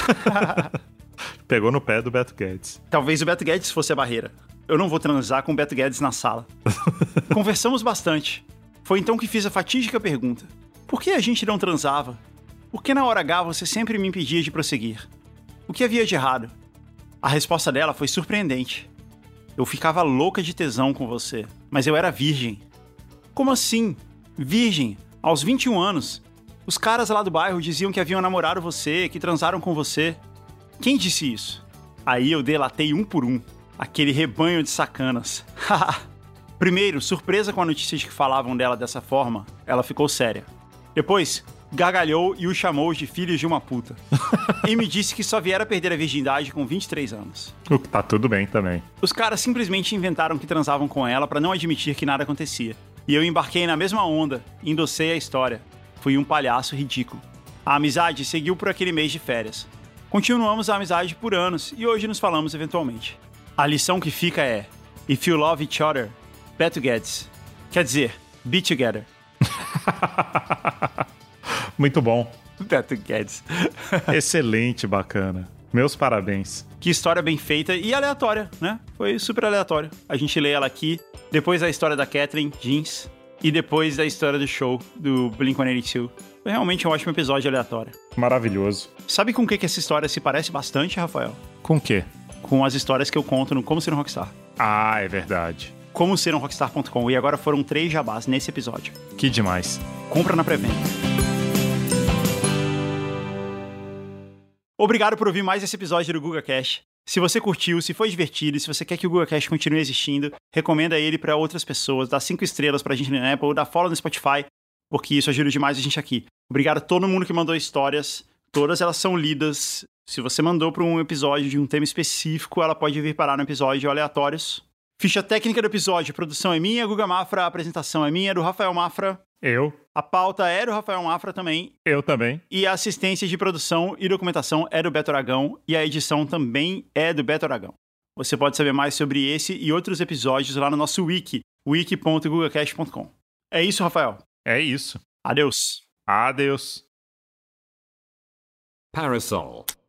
Pegou no pé do Beto Guedes. Talvez o Beto Guedes fosse a barreira. Eu não vou transar com o Beto Guedes na sala. Conversamos bastante. Foi então que fiz a fatídica pergunta. Por que a gente não transava? Por que na hora H você sempre me impedia de prosseguir? O que havia de errado? A resposta dela foi surpreendente. Eu ficava louca de tesão com você, mas eu era virgem. Como assim? Virgem? Aos 21 anos? Os caras lá do bairro diziam que haviam namorado você, que transaram com você. Quem disse isso? Aí eu delatei um por um. Aquele rebanho de sacanas. Primeiro, surpresa com a notícia de que falavam dela dessa forma, ela ficou séria. Depois, gargalhou e os chamou de filhos de uma puta. E me disse que só viera perder a virgindade com 23 anos. O que tá tudo bem também. Os caras simplesmente inventaram que transavam com ela pra não admitir que nada acontecia. E eu embarquei na mesma onda, endossei a história. Fui um palhaço ridículo. A amizade seguiu por aquele mês de férias. Continuamos a amizade por anos e hoje nos falamos eventualmente. A lição que fica é: If you love each other, Beto Guedes. Quer dizer, be together. Muito bom. Beto Guedes. Excelente, Bacana. Meus parabéns. Que história bem feita e aleatória, né? Foi super aleatório. A gente lê ela aqui. Depois a história da Catherine Jeans. e depois da história do show do Blink-182. Foi realmente um ótimo episódio aleatório. Maravilhoso. Sabe com o que essa história se parece bastante, Rafael? Com o quê? Com as histórias que eu conto no Como Ser um Rockstar. Ah, é verdade. ComoSerUmRockstar.com. E agora foram 3 jabás nesse episódio. Que demais. Compra na pré-venda. Obrigado por ouvir mais esse episódio do GugaCast. Se você curtiu, se foi divertido, se você quer que o GugaCast continue existindo, recomenda ele para outras pessoas, dá 5 estrelas pra gente na Apple, dá follow no Spotify, porque isso ajuda demais a gente aqui. Obrigado a todo mundo que mandou histórias, todas elas são lidas. Se você mandou para um episódio de um tema específico, ela pode vir parar no episódio aleatórios. Ficha técnica do episódio, a produção é minha, Guga Mafra, a apresentação é minha, do Rafael Mafra. Eu. A pauta é do Rafael Mafra também. Eu também. E a assistência de produção e documentação é do Beto Aragão. E a edição também é do Beto Aragão. Você pode saber mais sobre esse e outros episódios lá no nosso wiki, wiki.gugacast.com. É isso, Rafael. É isso. Adeus. Adeus. Parasol.